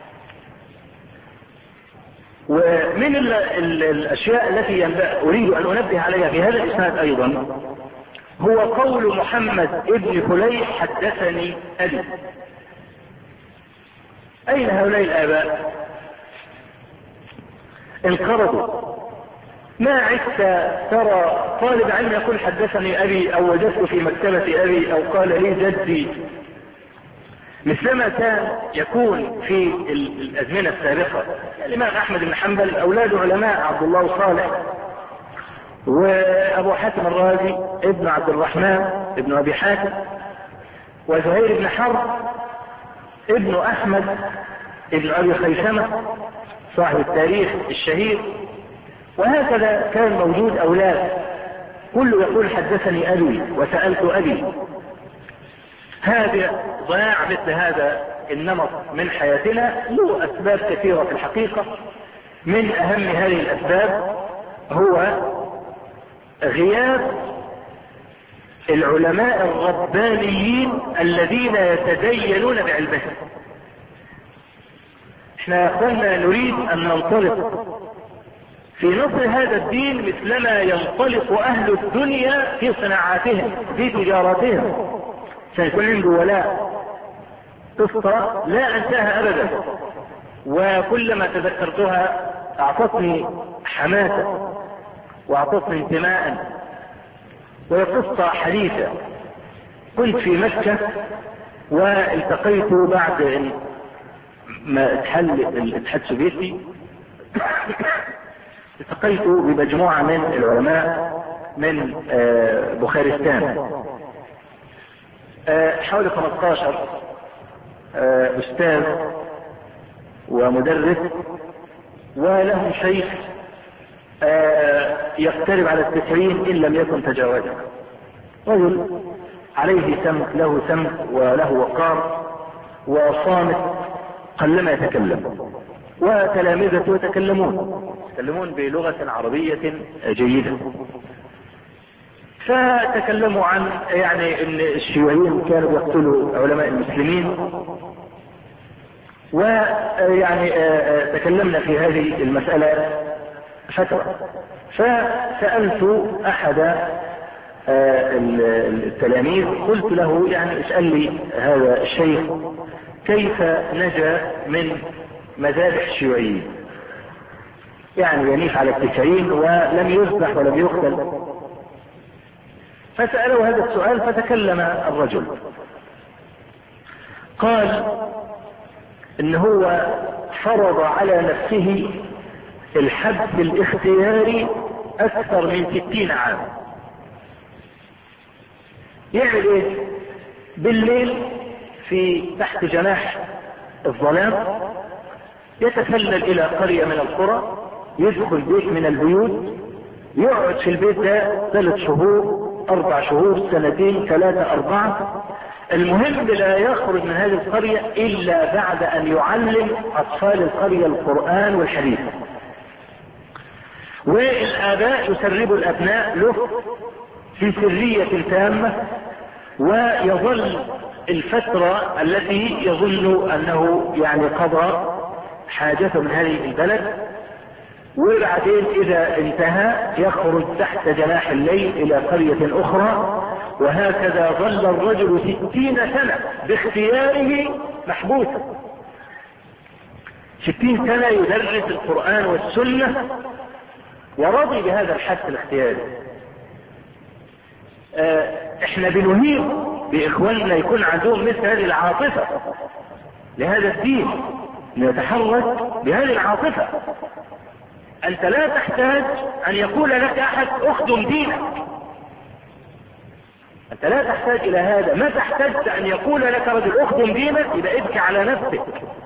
Speaker 3: ومن الأشياء التي أريد أن أنبه عليها في هذا الإسناد أيضا هو قول محمد ابن فليح حدثني أبي. أين هؤلاء الآباء؟ انقرضوا. ما عدت ترى طالب علم يقول حدثني أبي أو وجدت في مكتبة أبي أو قال لي جدي، مثلما كان يكون في الأزمنة السابقة. الإمام أحمد بن حنبل أولاد علماء، عبد الله صالح وأبو حاتم الرازي ابن عبد الرحمن ابن أبي حاتم وزهير بن حرب ابن أحمد ابن أبي خيثمة صاحب التاريخ الشهير. وهكذا كان موجود أولاد كل يقول حدثني أبي وسألت أبي. هذا ضياع مثل هذا النمط من حياتنا له أسباب كثيرة في الحقيقة. من أهم هذه الأسباب هو غياب العلماء الربانيين الذين يتدينون بعلمهم. احنا يا اخوانا نريد أن ننطلق في نصر هذا الدين مثلما ينطلق أهل الدنيا في صناعاتهم في تجاراتهم. سيكون عنده ولاء قصة لا أنساها أبدا، وكلما تذكرتها أعطتني حماسة وأعطتني انتماء. وهي قصة حديثة. كنت في مكة والتقيت بعد ما اتحل الاتحاد السوفيتي التقيت بمجموعة من العلماء من بخارستان، حوالي 15 أستاذ ومدرس، ولهم شيخ يقترب على 90 إن لم يكن تجاوزه. رجل عليه سمت، له سمت وله وقار وصامت قلما يتكلم، وتلامذته يتكلمون بلغة عربية جيدة. فتكلموا عن يعني ان الشيوعيين كانوا يقتلوا علماء المسلمين، ويعني تكلمنا في هذه المسألة فترة. فسألت احد التلاميذ قلت له يعني اسأل لي هذا الشيخ كيف نجا من مذابح الشيوعيين، يعني ينيف على 90 ولم يذبح ولم يقتل. فسأله هذا السؤال فتكلم الرجل قال إن هو فرض على نفسه الحبس الاختياري أكثر من 60 عام. يعمل إيه؟ بالليل في تحت جناح الظلام يتسلل إلى قرية من القرى، يدخل بيت من البيوت، يقعد في البيت ده 3 شهور 4 شهور 2 3 4. المهم لا يخرج من هذه القرية إلا بعد أن يعلم أطفال القرية القرآن والحديث. والآباء يسربوا الأبناء له في سرية تامة، ويظل الفترة التي يظن أنه يعني قضى حاجته من هذه البلد، وبعدين إذا انتهى يخرج تحت جناح الليل إلى قرية أخرى. وهكذا ظل الرجل 60 سنة باختياره محبوسة 60 سنة يدرس القرآن والسنة ورضي بهذا الحث الاختياري. احنا بنهيب بإخواننا يكون عندهم مثل هذه العاطفة لهذا الدين، ليتحرك بهذه العاطفة. أنت لا تحتاج أن يقول لك أحد أخدم دينك، أنت لا تحتاج إلى هذا. ما تحتاج أن يقول لك رجل أخدم دينك إذا ابكي على نفسك.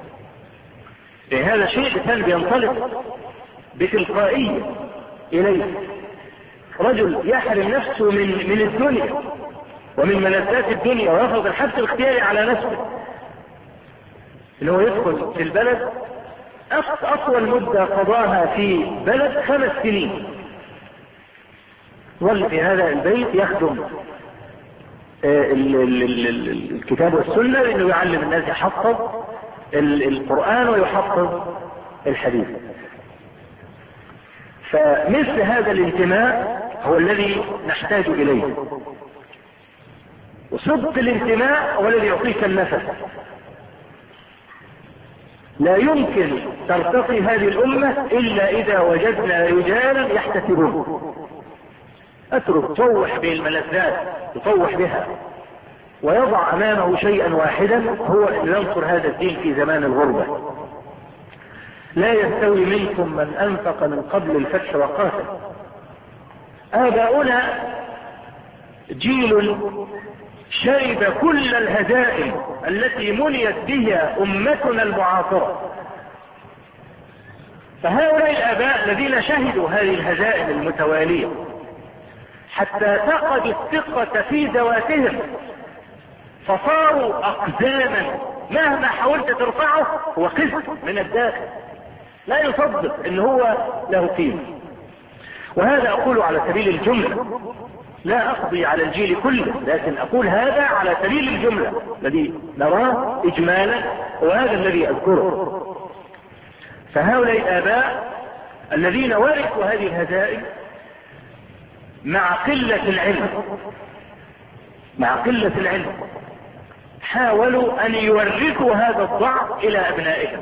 Speaker 3: هذا شيء كان بينطلق بتلقائية إليه. رجل يحرم نفسه من الدنيا ومن ملذات الدنيا ويفرض الحبس الاختياري على نفسه، إنه يدخل في البلد. أطول مدة قضاها في بلد 5 سنين، ظل في هذا البيت يخدم الكتاب والسنة، لأنه يعلم الناس يحفظ القرآن ويحفظ الحديث. فمثل هذا الانتماء هو الذي نحتاج إليه، وصدق الانتماء هو الذي يعطيك النفس. لا يمكن ترتقي هذه الأمة إلا إذا وجدنا رجالا يحتسبون. اترك تطوح بالملذات، يطوح بها ويضع أمامه شيئا واحدا، هو أن ينصر هذا الدين في زمان الغربة. لا يستوي منكم من أنفق من قبل الفتح وقاتل. آباؤنا جيل شرب كل الهزائم التي منيت بها أمتنا المعاصرة. فهؤلاء الآباء الذين شهدوا هذه الهزائم المتوالية حتى فقدوا الثقة في ذواتهم، فصاروا أقزاما مهما حاولت ترفعه هو قزم من الداخل، لا يصدق ان هو له قيمة. وهذا أقول على سبيل الجملة، لا أقضي على الجيل كله، لكن أقول هذا على سبيل الجملة الذي نراه إجمالا، وهذا الذي أذكره. فهؤلاء الآباء الذين ورثوا هذه الهزائم مع قلة العلم حاولوا أن يورثوا هذا الضعف إلى أبنائهم.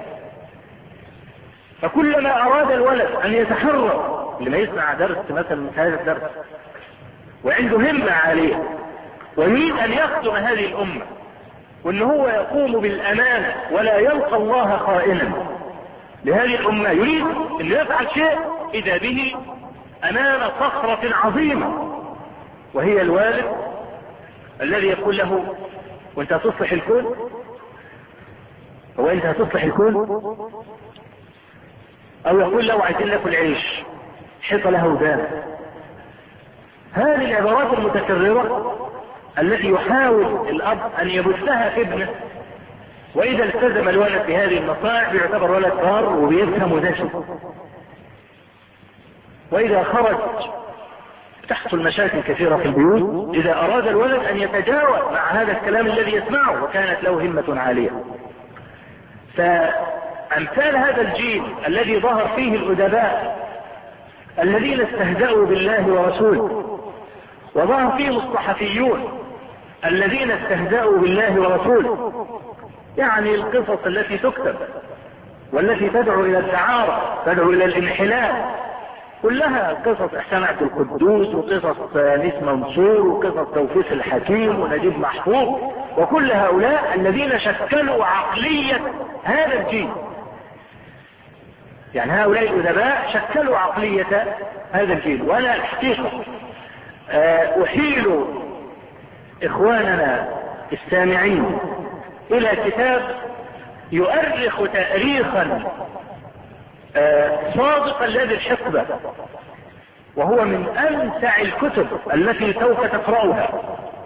Speaker 3: فكلما أراد الولد أن يتحرر، لما يسمع درس مثلا من هذا الدرس وعنده همة عالية ويريد أن يخدم هذه الأمة، وأن هو يقوم بالأمانة ولا يلقى الله خائنا لهذه الأمة، يريد أن يفعل شيء إذا به أمام صخرة عظيمة، وهي الوالد الذي يقول له: وانت هتصلح الكون؟ هو انت هتصلح الكون؟ او يقول له: عايزين ناكل عيش، حيط له ودان. هذه العبارات المتكررة التي يحاول الأب أن يبثها في ابنه، وإذا التزم الولد بهذه النصائح يعتبر ولد بار وبيفهم وذكي، وإذا خرج تحصل مشاكل كثيرة في البيوت إذا أراد الولد أن يتجاوز مع هذا الكلام الذي يسمعه وكانت له همة عالية. فأمثال هذا الجيل الذي ظهر فيه الأدباء الذين استهزأوا بالله ورسوله، وظهر فيه الصحفيون الذين استهزأوا بالله ورسوله، يعني القصص التي تكتب والتي تدعو إلى الدعارة، تدعو إلى الانحلال، كلها قصص إحسان عبد القدوس وقصص نيس منصور وقصص توفيق الحكيم ونجيب محفوظ، وكل هؤلاء الذين شكلوا عقلية هذا الجيل. يعني هؤلاء الأدباء شكلوا عقلية هذا الجيل. وأنا الحقيقة أحيل إخواننا السامعين إلى كتاب يؤرخ تأريخا صادقا لهذه الحقبة، وهو من أمتع الكتب التي سوف تقرأها،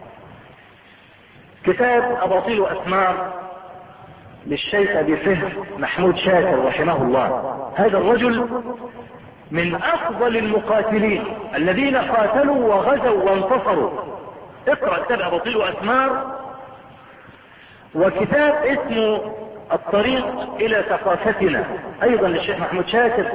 Speaker 3: كتاب أباطيل أسمار للشيخ أبي فهر محمود شاكر رحمه الله. هذا الرجل من أفضل المقاتلين الذين قاتلوا وغزوا وانتصروا. اقرأ كتاب أباطيل أسمار، وكتاب اسمه الطريق إلى ثقافتنا أيضا للشيخ محمود شاكر،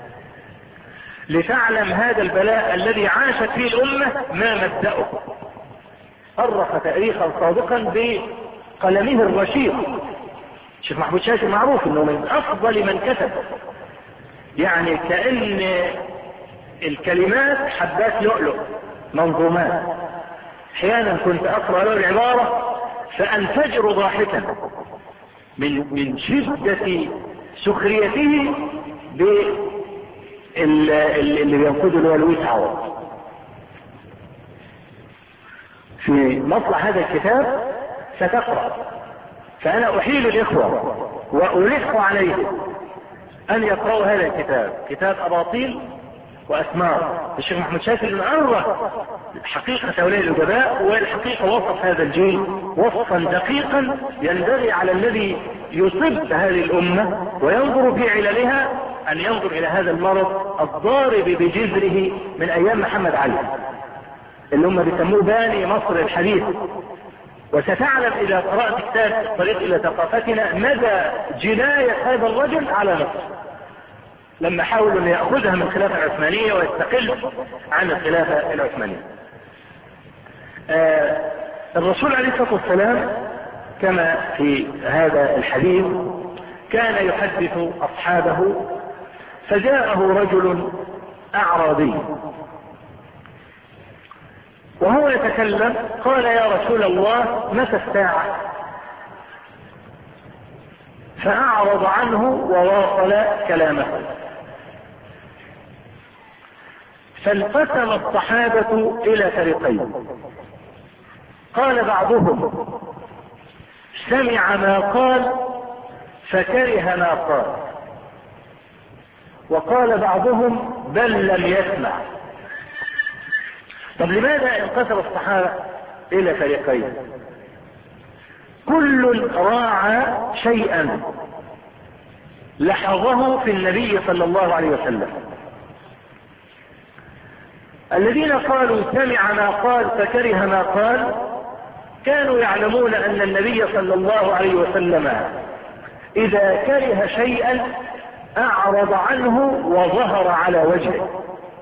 Speaker 3: لتعلم هذا البلاء الذي عاشت فيه الأمة ما مبدأه. أرخ تاريخا صادقا بقلمه الرشيد الشيخ محمود شاكر معروف انه من افضل من كتب، يعني كأن الكلمات حبات لؤلؤ منظومات. احيانا كنت اقرأ له العبارة فانفجر ضاحكا من شدة سخريته اللي بينقذه له لويس عوض. في مطلع هذا الكتاب ستقرأ، فأنا أحيل الإخوة وألح عليهم أن يقرأوا هذا الكتاب، كتاب أباطيل وأسمار الشيخ محمود شاكر، من أروع حقيقة هؤلاء الأدباء، والحقيقة وصف هذا الجيل وصفا دقيقا ينبغي على الذي يصب هذه الأمة وينظر في عللها أن ينظر إلى هذا المرض الضارب بجذره من أيام محمد علي اللي هم بيسموه باني مصر الحديث. وستعلم إذا قرأت كتاب الطريق إلى ثقافتنا مدى جناية هذا الرجل على مصر لما حاولوا أن يأخذها من الخلافة العثمانية ويستقل عن الخلافة العثمانية. الرسول عليه الصلاة والسلام كما في هذا الحديث كان يحدث أصحابه، فجاءه رجل أعرابي وهو يتكلم قال: يا رسول الله متى الساعة؟ فأعرض عنه وواصل كلامه. فانقسم الصحابة إلى فريقين، قال بعضهم: سمع ما قال فكره ما قال، وقال بعضهم: بل لم يسمع. طب لماذا انقسم الصحابة إلى فريقين؟ كل راعى شيئا لحظه في النبي صلى الله عليه وسلم. الذين قالوا سمع ما قال فكره ما قال كانوا يعلمون أن النبي صلى الله عليه وسلم إذا كره شيئا أعرض عنه وظهر على وجهه.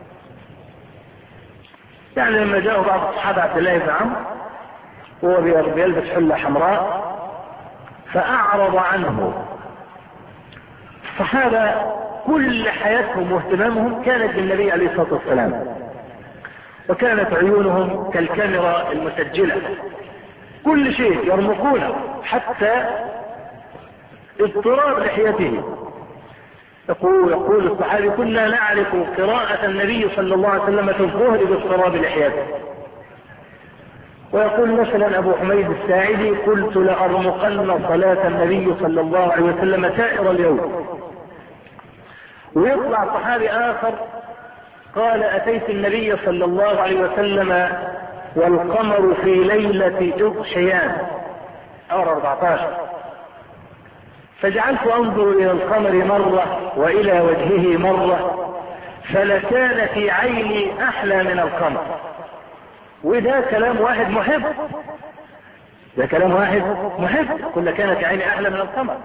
Speaker 3: يعني لما جاءوا بعض الصحابة عبد الله بن عمرو وهو بيلبس حلة حمراء فأعرض عنه. الصحابة كل حياتهم واهتمامهم كانت بالنبي عليه الصلاة والسلام، وكانت عيونهم كالكاميرا المسجلة، كل شيء يرمقونه حتى اضطراب لحيته. يقول الصحابي: كنا نعرف قراءة النبي صلى الله عليه وسلم في الظهر باضطراب لحيته. ويقول مثلا أبو حميد الساعدي: قلت لأرمقن صلاة النبي صلى الله عليه وسلم سائر اليوم. ويطلع صحابي آخر قال: أتيت النبي صلى الله عليه وسلم والقمر في ليلة إضحيان أور 14، فجعلت أنظر إلى القمر مرة وإلى وجهه مرة فلكان في عيني أحلى من القمر. وده كلام واحد محب، ده كلام واحد محب، كل كانت عيني أحلى من القمر.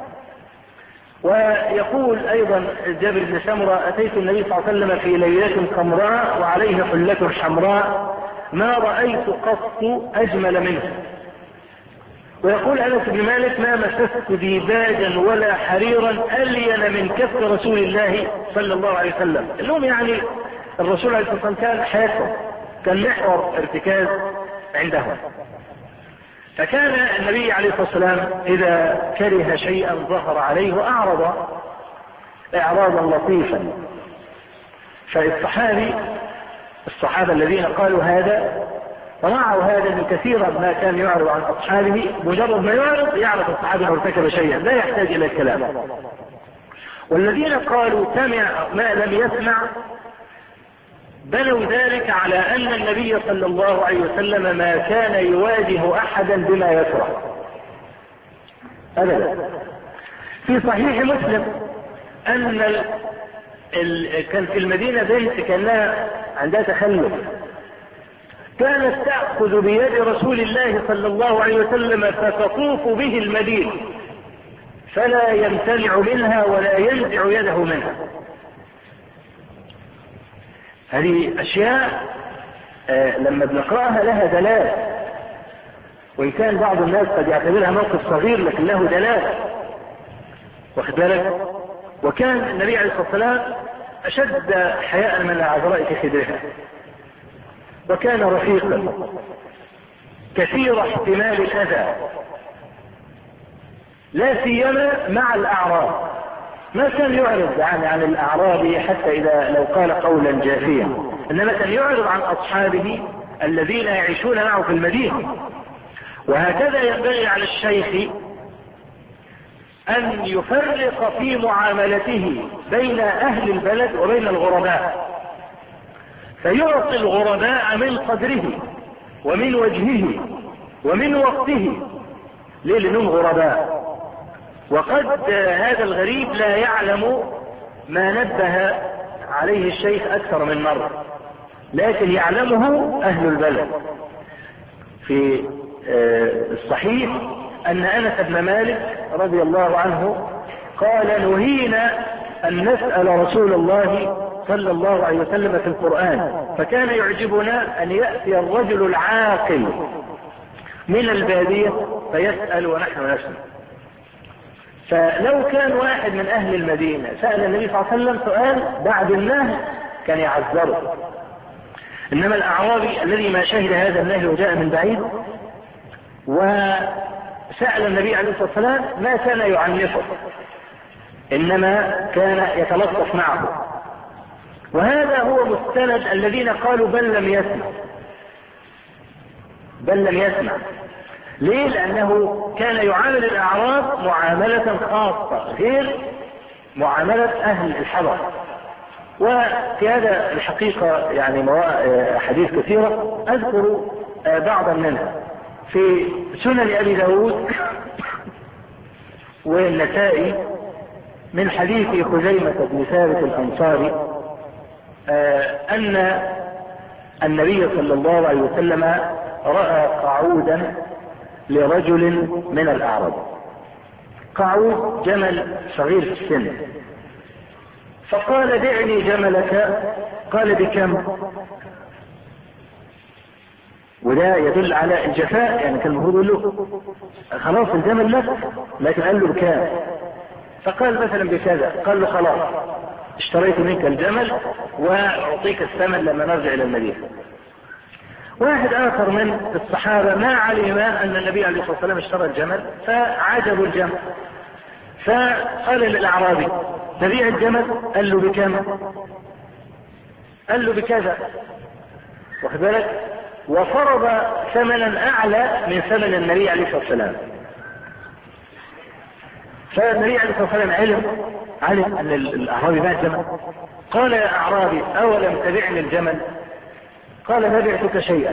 Speaker 3: ويقول أيضا جابر بن سمرة: أتيت النبي صلى الله عليه وسلم في ليلة حمراء وعليه حلة حمراء ما رأيت قط أجمل منه. ويقول أنس بن مالك: ما مسست ديباجا ولا حريرا ألين من كف رسول الله صلى الله عليه وسلم. اللهم يعني الرسول عليه الصلاة والسلام كان حياته كان محور ارتكاز عندهم. فكان النبي عليه الصلاة والسلام إذا كره شيئا ظهر عليه وأعرض إعراضا لطيفا. الصحابة الذين قالوا هذا رعوا هذا من كثيرا ما كان يعرض عن أصحابه، مجرد ما يعرف الصحابة أنه ارتكب شيئا لا يحتاج إلى الكلام. والذين قالوا سمع ما لم يسمع بنوا ذلك على أن النبي صلى الله عليه وسلم ما كان يواجه أحدا بما يكره أبدا. في صحيح مسلم أن كان في المدينة بنت كانها عندها تخلف، كانت تأخذ بيد رسول الله صلى الله عليه وسلم فتطوف به المدينة فلا يمتنع منها ولا ينزع يده منها. هذه أشياء لما بنقرأها لها دلالة، وإن كان بعض الناس قد يعتبرها موقف صغير لكن له دلالة. واخد بالك؟ وكان النبي عليه الصلاة والسلام أشد حياء من العذراء في خدرها، وكان رفيقا كثير احتمال الأذى، لا سيما مع الأعراب. ما كان يعرض عن الأعراب حتى إذا لو قال قولا جافيا، إنما كان يعرض عن أصحابه الذين يعيشون معه في المدينة. وهكذا ينبغي على الشيخ أن يفرق في معاملته بين أهل البلد وبين الغرباء، فيعطي الغرباء من قدره ومن وجهه ومن وقته. ليه؟ لأنهم غرباء، وقد هذا الغريب لا يعلم ما نبه عليه الشيخ أكثر من مرة، لكن يعلمه أهل البلد. في الصحيح أن أنس بن مالك رضي الله عنه قال: نهينا أن نسأل رسول الله صلى الله عليه وسلم في القرآن، فكان يعجبنا أن يأتي الرجل العاقل من البادية فيسأل ونحن نسمع. فلو كان واحد من أهل المدينة سأل النبي صلى الله عليه وسلم سؤال بعد النهي كان يعذره، إنما الأعرابي الذي ما شهد هذا النهي وجاء من بعيد وسأل النبي عليه الصلاة والسلام ما كان يعنفه، إنما كان يتلطف معه. وهذا هو مستند الذين قالوا بل لم يسمع، بل لم يسمع. ليه؟ لأنه كان يعامل الأعراب معاملة خاصة غير معاملة أهل الحضر. وفي هذا الحقيقة يعني حديث كثيرة أذكر بعضا منها في سنن أبي داود والنسائي من حديث خزيمة بن ثابت الأنصاري أن النبي صلى الله عليه وسلم رأى قعودا لرجل من الأعراب، قعود جمل صغير في السن، فقال: دعني جملك. قال: بكم؟ وده يدل على الجفاء، يعني كان المفروض يقول له خلاص الجمل لك، لكن قال له بكام؟ فقال مثلا بكذا. قال له: خلاص اشتريت منك الجمل واعطيك الثمن لما نرجع الى المدينة. واحد آخر من الصحابة ما علم أن النبي عليه الصلاة والسلام اشترى الجمل فعجبوا الجمل، فقال للأعرابي: تبيع الجمل؟ قال له: بكم؟ قال له: بكذا. واخد بالك؟ وفرض ثمنا أعلى من ثمن النبي عليه الصلاة والسلام. فالنبي عليه الصلاة والسلام علم أن الأعرابي باع الجمل. قال: يا أعرابي أولم تبعني الجمل؟ قال: ما بعتك شيئا.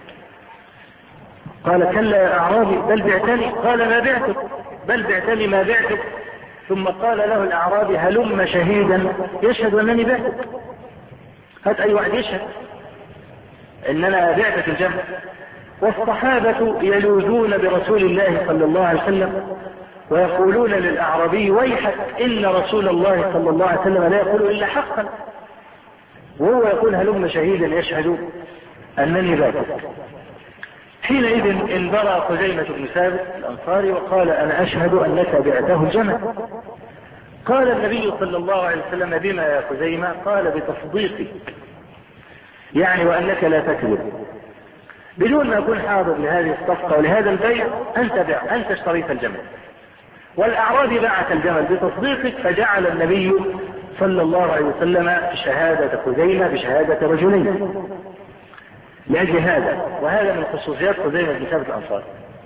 Speaker 3: قال: كلا يا أعرابي بل بعتني. قال: ما بعتك، بل بعتني ما بعتك. ثم قال له الأعرابي: هلم شهيدا يشهد أنني بعتك. هات أي واحد يشهد إن أنا بعتك الجمل. والصحابة يلوذون برسول الله صلى الله عليه وسلم ويقولون للأعرابي: ويحك إن رسول الله صلى الله عليه وسلم لا يقول إلا حقا، وهو يقول هلم شهيدا يشهد أنني بعتك. حينئذ انبرى خزيمة بن ثابت الأنصاري وقال: أنا أشهد أنك بعته الجمل. قال النبي صلى الله عليه وسلم: بما يا خزيمة؟ قال: بتصديقك، يعني وأنك لا تكذب. بدون ما أكون حاضر لهذه الصفقة ولهذا البيع أنت اشتريت الجمل. والأعرابي باعت الجمل بتصديقك، فجعل النبي صلى الله عليه وسلم شهادة خزيمة بشهادة رجلين لأجل هذا. وهذا من خصوصيات خزيمة بن ثابت الأنصاري.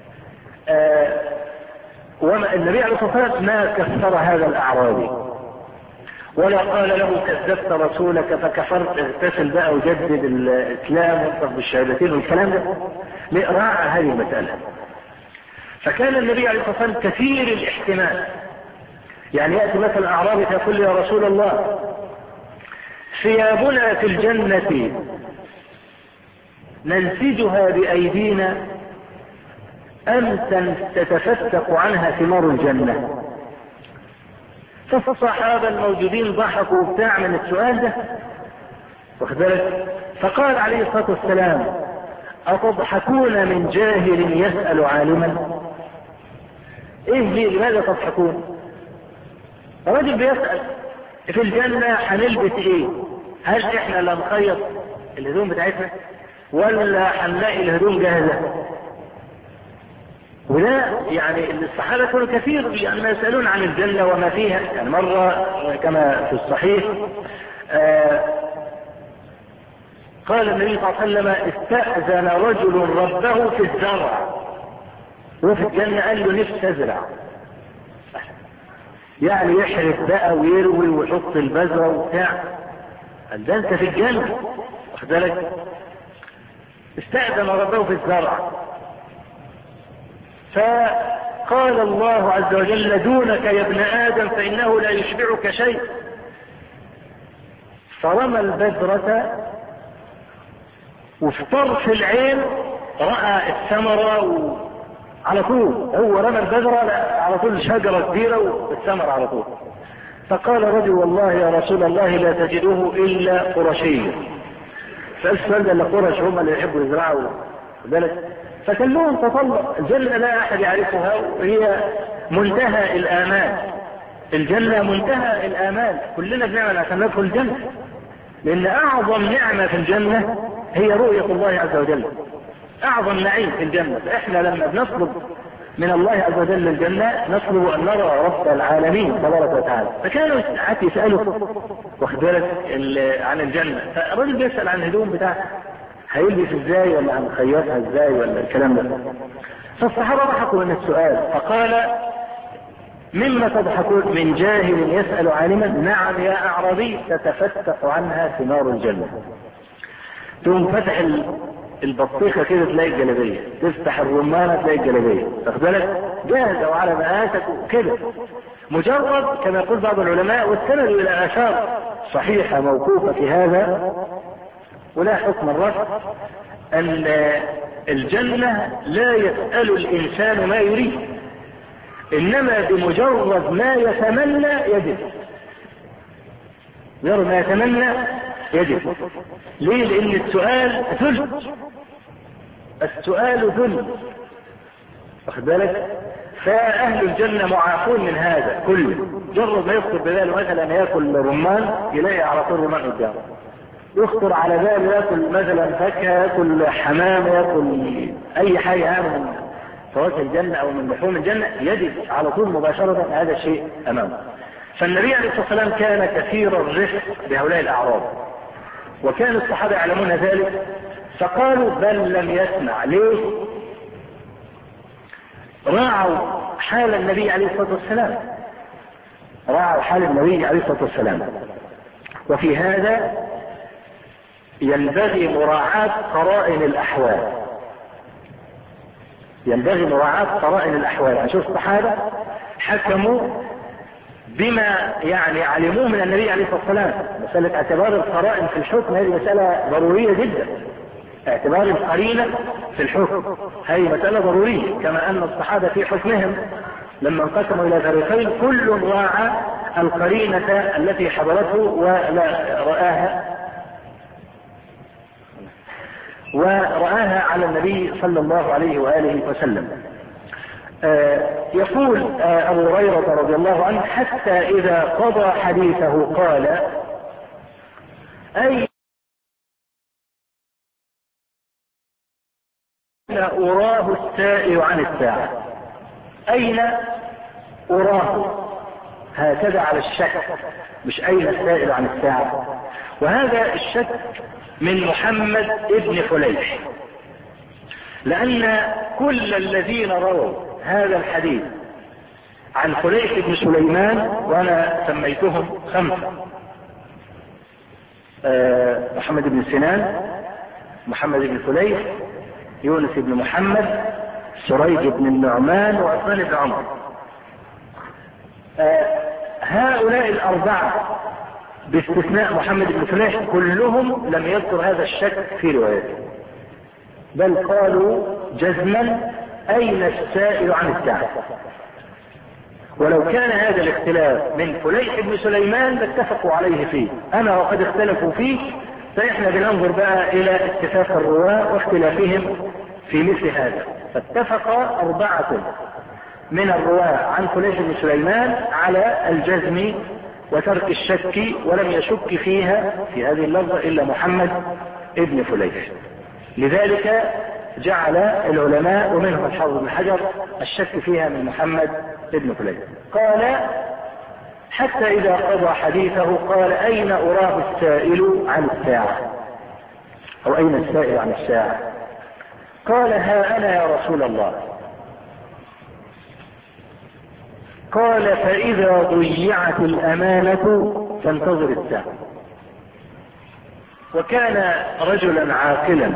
Speaker 3: وما النبي عليه الصلاة والسلام ما كفر هذا الأعرابي ولا قال له كذبت رسولك فكفرت، اغتسل بقى وجدد الإسلام وانطق بالشهادتين والكلام ده. راعى هذه المسألة. فكان النبي عليه الصلاة والسلام كثير الاحتمال، يعني يأتي مثلا أعرابي يقول: يا رسول الله ثيابنا في الجنة ننسجها بأيدينا أم تتفتق عنها ثمار الجنة؟ فالصحابة الموجودين ضحكوا وبتاع من السؤال ده، واخد بالك؟ فقال عليه الصلاة والسلام: أتضحكون من جاهل يسأل عالما؟ إيه لماذا تضحكون؟ الرجل بيسأل في الجنة هنلبس ايه؟ هل احنا اللي نخيط الهدوم بتاعتنا ولا هنلاقي الهدوم جاهزة؟ وده يعني الصحابة كانوا كثير يعني يسألون عن الجنة وما فيها. يعني مرة كما في الصحيح قال النبي صلى الله عليه وسلم استأذن رجل ربه في الزرع، وفي الجنة قال له نفسي ازرع، يعني يحرث بقى ويروي ويحط البذرة وبتاع. قال ده انت في الجنة، واخد بالك؟ استأذن ربه في الزرع، فقال الله عز وجل دونك يا ابن آدم فإنه لا يشبعك شيء. فرمى البذرة وفي طرف العين رأى الثمرة على طول، هو رمى البذرة على طول شجرة كبيرة والثمرة على طول. فقال رجل والله يا رسول الله لا تجده إلا قرشيا. فالسؤال اللي قرش هم اللي يحبوا يزرعوا ذلك. فكان لهم تطلع. الجنة لا أحد يعرفها وهي منتهى الآمال. الجنة منتهى الآمال، كلنا بنعمل عشان ندخل الجنة، لأن أعظم نعمة في الجنة هي رؤية الله عز وجل، أعظم نعيم في الجنة. فإحنا لما بنطلب من الله عز وجل الجنة نطلب أن نرى رب العالمين تبارك وتعالى. فكانوا ساعات يسألوا واخد بالك عن الجنة، فالرجل بيسأل عن الهدوم بتاعته هيلبس ازاي ولا هنخيطها ازاي ولا الكلام ده. فالصحابة ضحكوا من السؤال، فقال مما تضحكون؟ من جاهل يسأل عالما؟ نعم يا أعرابي تتفتح عنها ثمار الجنة. تقوم فتح البطيخة كده تلاقي الجلابية، تفتح الرمانة تلاقي الجلابية، واخد بالك؟ جاهزة وعلى مقاسك وكده. مجرد كما يقول بعض العلماء والسند إلى آثار صحيحة موقوفة في هذا ولا حكم الرفض، أن الجنة لا يسأل الإنسان ما يريد، إنما بمجرد ما يتمنى يجد. مجرد ما يتمنى يجد. ليه؟ لأن السؤال ذل، السؤال ذل، واخد بالك؟ فأهل الجنة معافون من هذا كله. مجرد ما يخطر بباله مثلا يأكل رمان يلاقي على طول رمان قدامه، يخطر على باله يأكل مثلا فاكهة، يأكل حمام، يأكل أي حاجة من فواكه الجنة أو من لحوم الجنة، يجد على طول مباشرة هذا الشيء أمامه. فالنبي عليه الصلاة والسلام كان كثير الرفق بهؤلاء الأعراب، وكان الصحابة يعلمون ذلك، فقالوا بل لم يسمع. ليه؟ راعوا حال النبي عليه الصلاة والسلام، راعوا حال النبي عليه الصلاة والسلام. وفي هذا ينبغي مراعاة قرائن الأحوال، ينبغي مراعاة قرائن الأحوال. أشوف الصحابة حكموا بما يعني علموه من النبي عليه الصلاة والسلام. مسألة اعتبار القرائن في الحكم هذه مسألة ضرورية جدا. اعتبار القرينة في الحكم هذه مسألة ضرورية، كما أن الصحابة في حكمهم لما انقسموا إلى فريقين كل راعى القرينة التي حضرته ورآها على النبي صلى الله عليه وآله وسلم. يقول أبو هريرة رضي الله عنه حتى إذا قضى حديثه قال أين أراه السائل عن الساعة؟ أين أراه؟ هكذا على الشك، مش أين السائل عن الساعة. وهذا الشك من محمد ابن فليح، لأن كل الذين رووا هذا الحديث عن فليح بن سليمان، وأنا سميتهم 5: محمد بن سنان، محمد بن فليح، يونس بن محمد، سريج بن النعمان، وعثمان بن عمر. هؤلاء الأربعة باستثناء محمد بن فليح كلهم لم يذكر هذا الشك في روايته، بل قالوا جزما أين السائل عن الساعة. ولو كان هذا الاختلاف من فليح بن سليمان لاتفقوا عليه فيه، أما وقد اختلفوا فيه فإحنا بننظر بقى إلى اتفاق الرواة واختلافهم في مثل هذا. فاتفق 4 من الرواة عن فليح بن سليمان على الجزم وترك الشك، ولم يشك فيها في هذه اللفظة إلا محمد ابن فليح. لذلك جعل العلماء ومنهم الحافظ بن حجر الشك فيها من محمد ابن فليح. قال حتى إذا قضى حديثه قال أين أراه السائل عن الساعة، أو أين السائل عن الساعة؟ قال ها أنا يا رسول الله. قال فإذا ضيعت الأمانة فانتظر الساعة. وكان رجلا عاقلا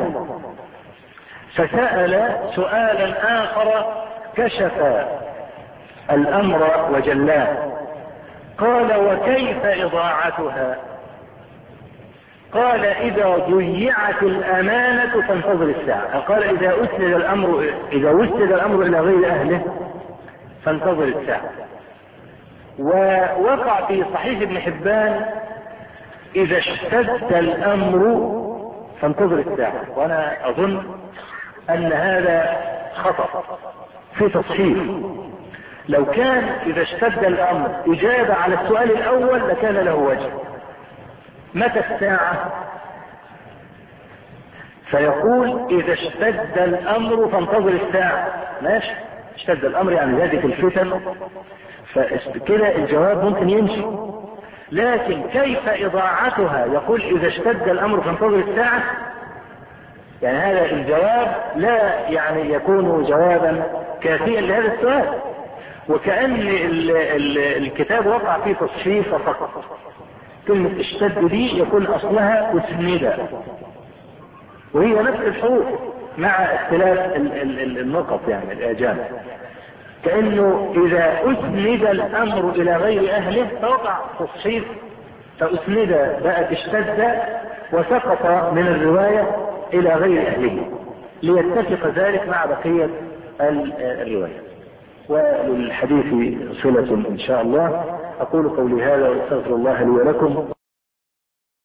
Speaker 3: فسأل سؤالا آخر كشف الأمر وجلاه. قال وكيف إضاعتها؟ قال إذا ضيعت الأمانة فانتظر الساعة. قال إذا وسد الأمر إلى غير أهله فانتظر الساعة. ووقع في صحيح ابن حبان إذا اشتد الأمر فانتظر الساعة، وأنا أظن أن هذا خطأ في تصحيح. لو كان إذا اشتد الأمر إجابة على السؤال الأول لكان له وجه. متى الساعة؟ فيقول إذا اشتد الأمر فانتظر الساعة، ماشي، اشتد الأمر يعني زادت الفتن، فكده الجواب ممكن يمشي. لكن كيف إضاعتها؟ يقول إذا اشتد الأمر فانتظر الساعة، يعني هذا الجواب لا يعني يكون جوابا كافيا لهذا السؤال، وكأن الكتاب وقع فيه تصحيف فقط. كلمة اشتد دي يكون أصلها أسند، وهي نفس الحروف مع اختلاف النقط يعني الآجام. كأنه إذا أسند الأمر إلى غير أهله فوقع تصحيف، فأسند بقت اشتد وسقط من الرواية إلى غير أهله ليتفق ذلك مع بقية الرواية. وللحديث صلة إن شاء الله. أقول قولي هذا وأستغفر الله لي ولكم.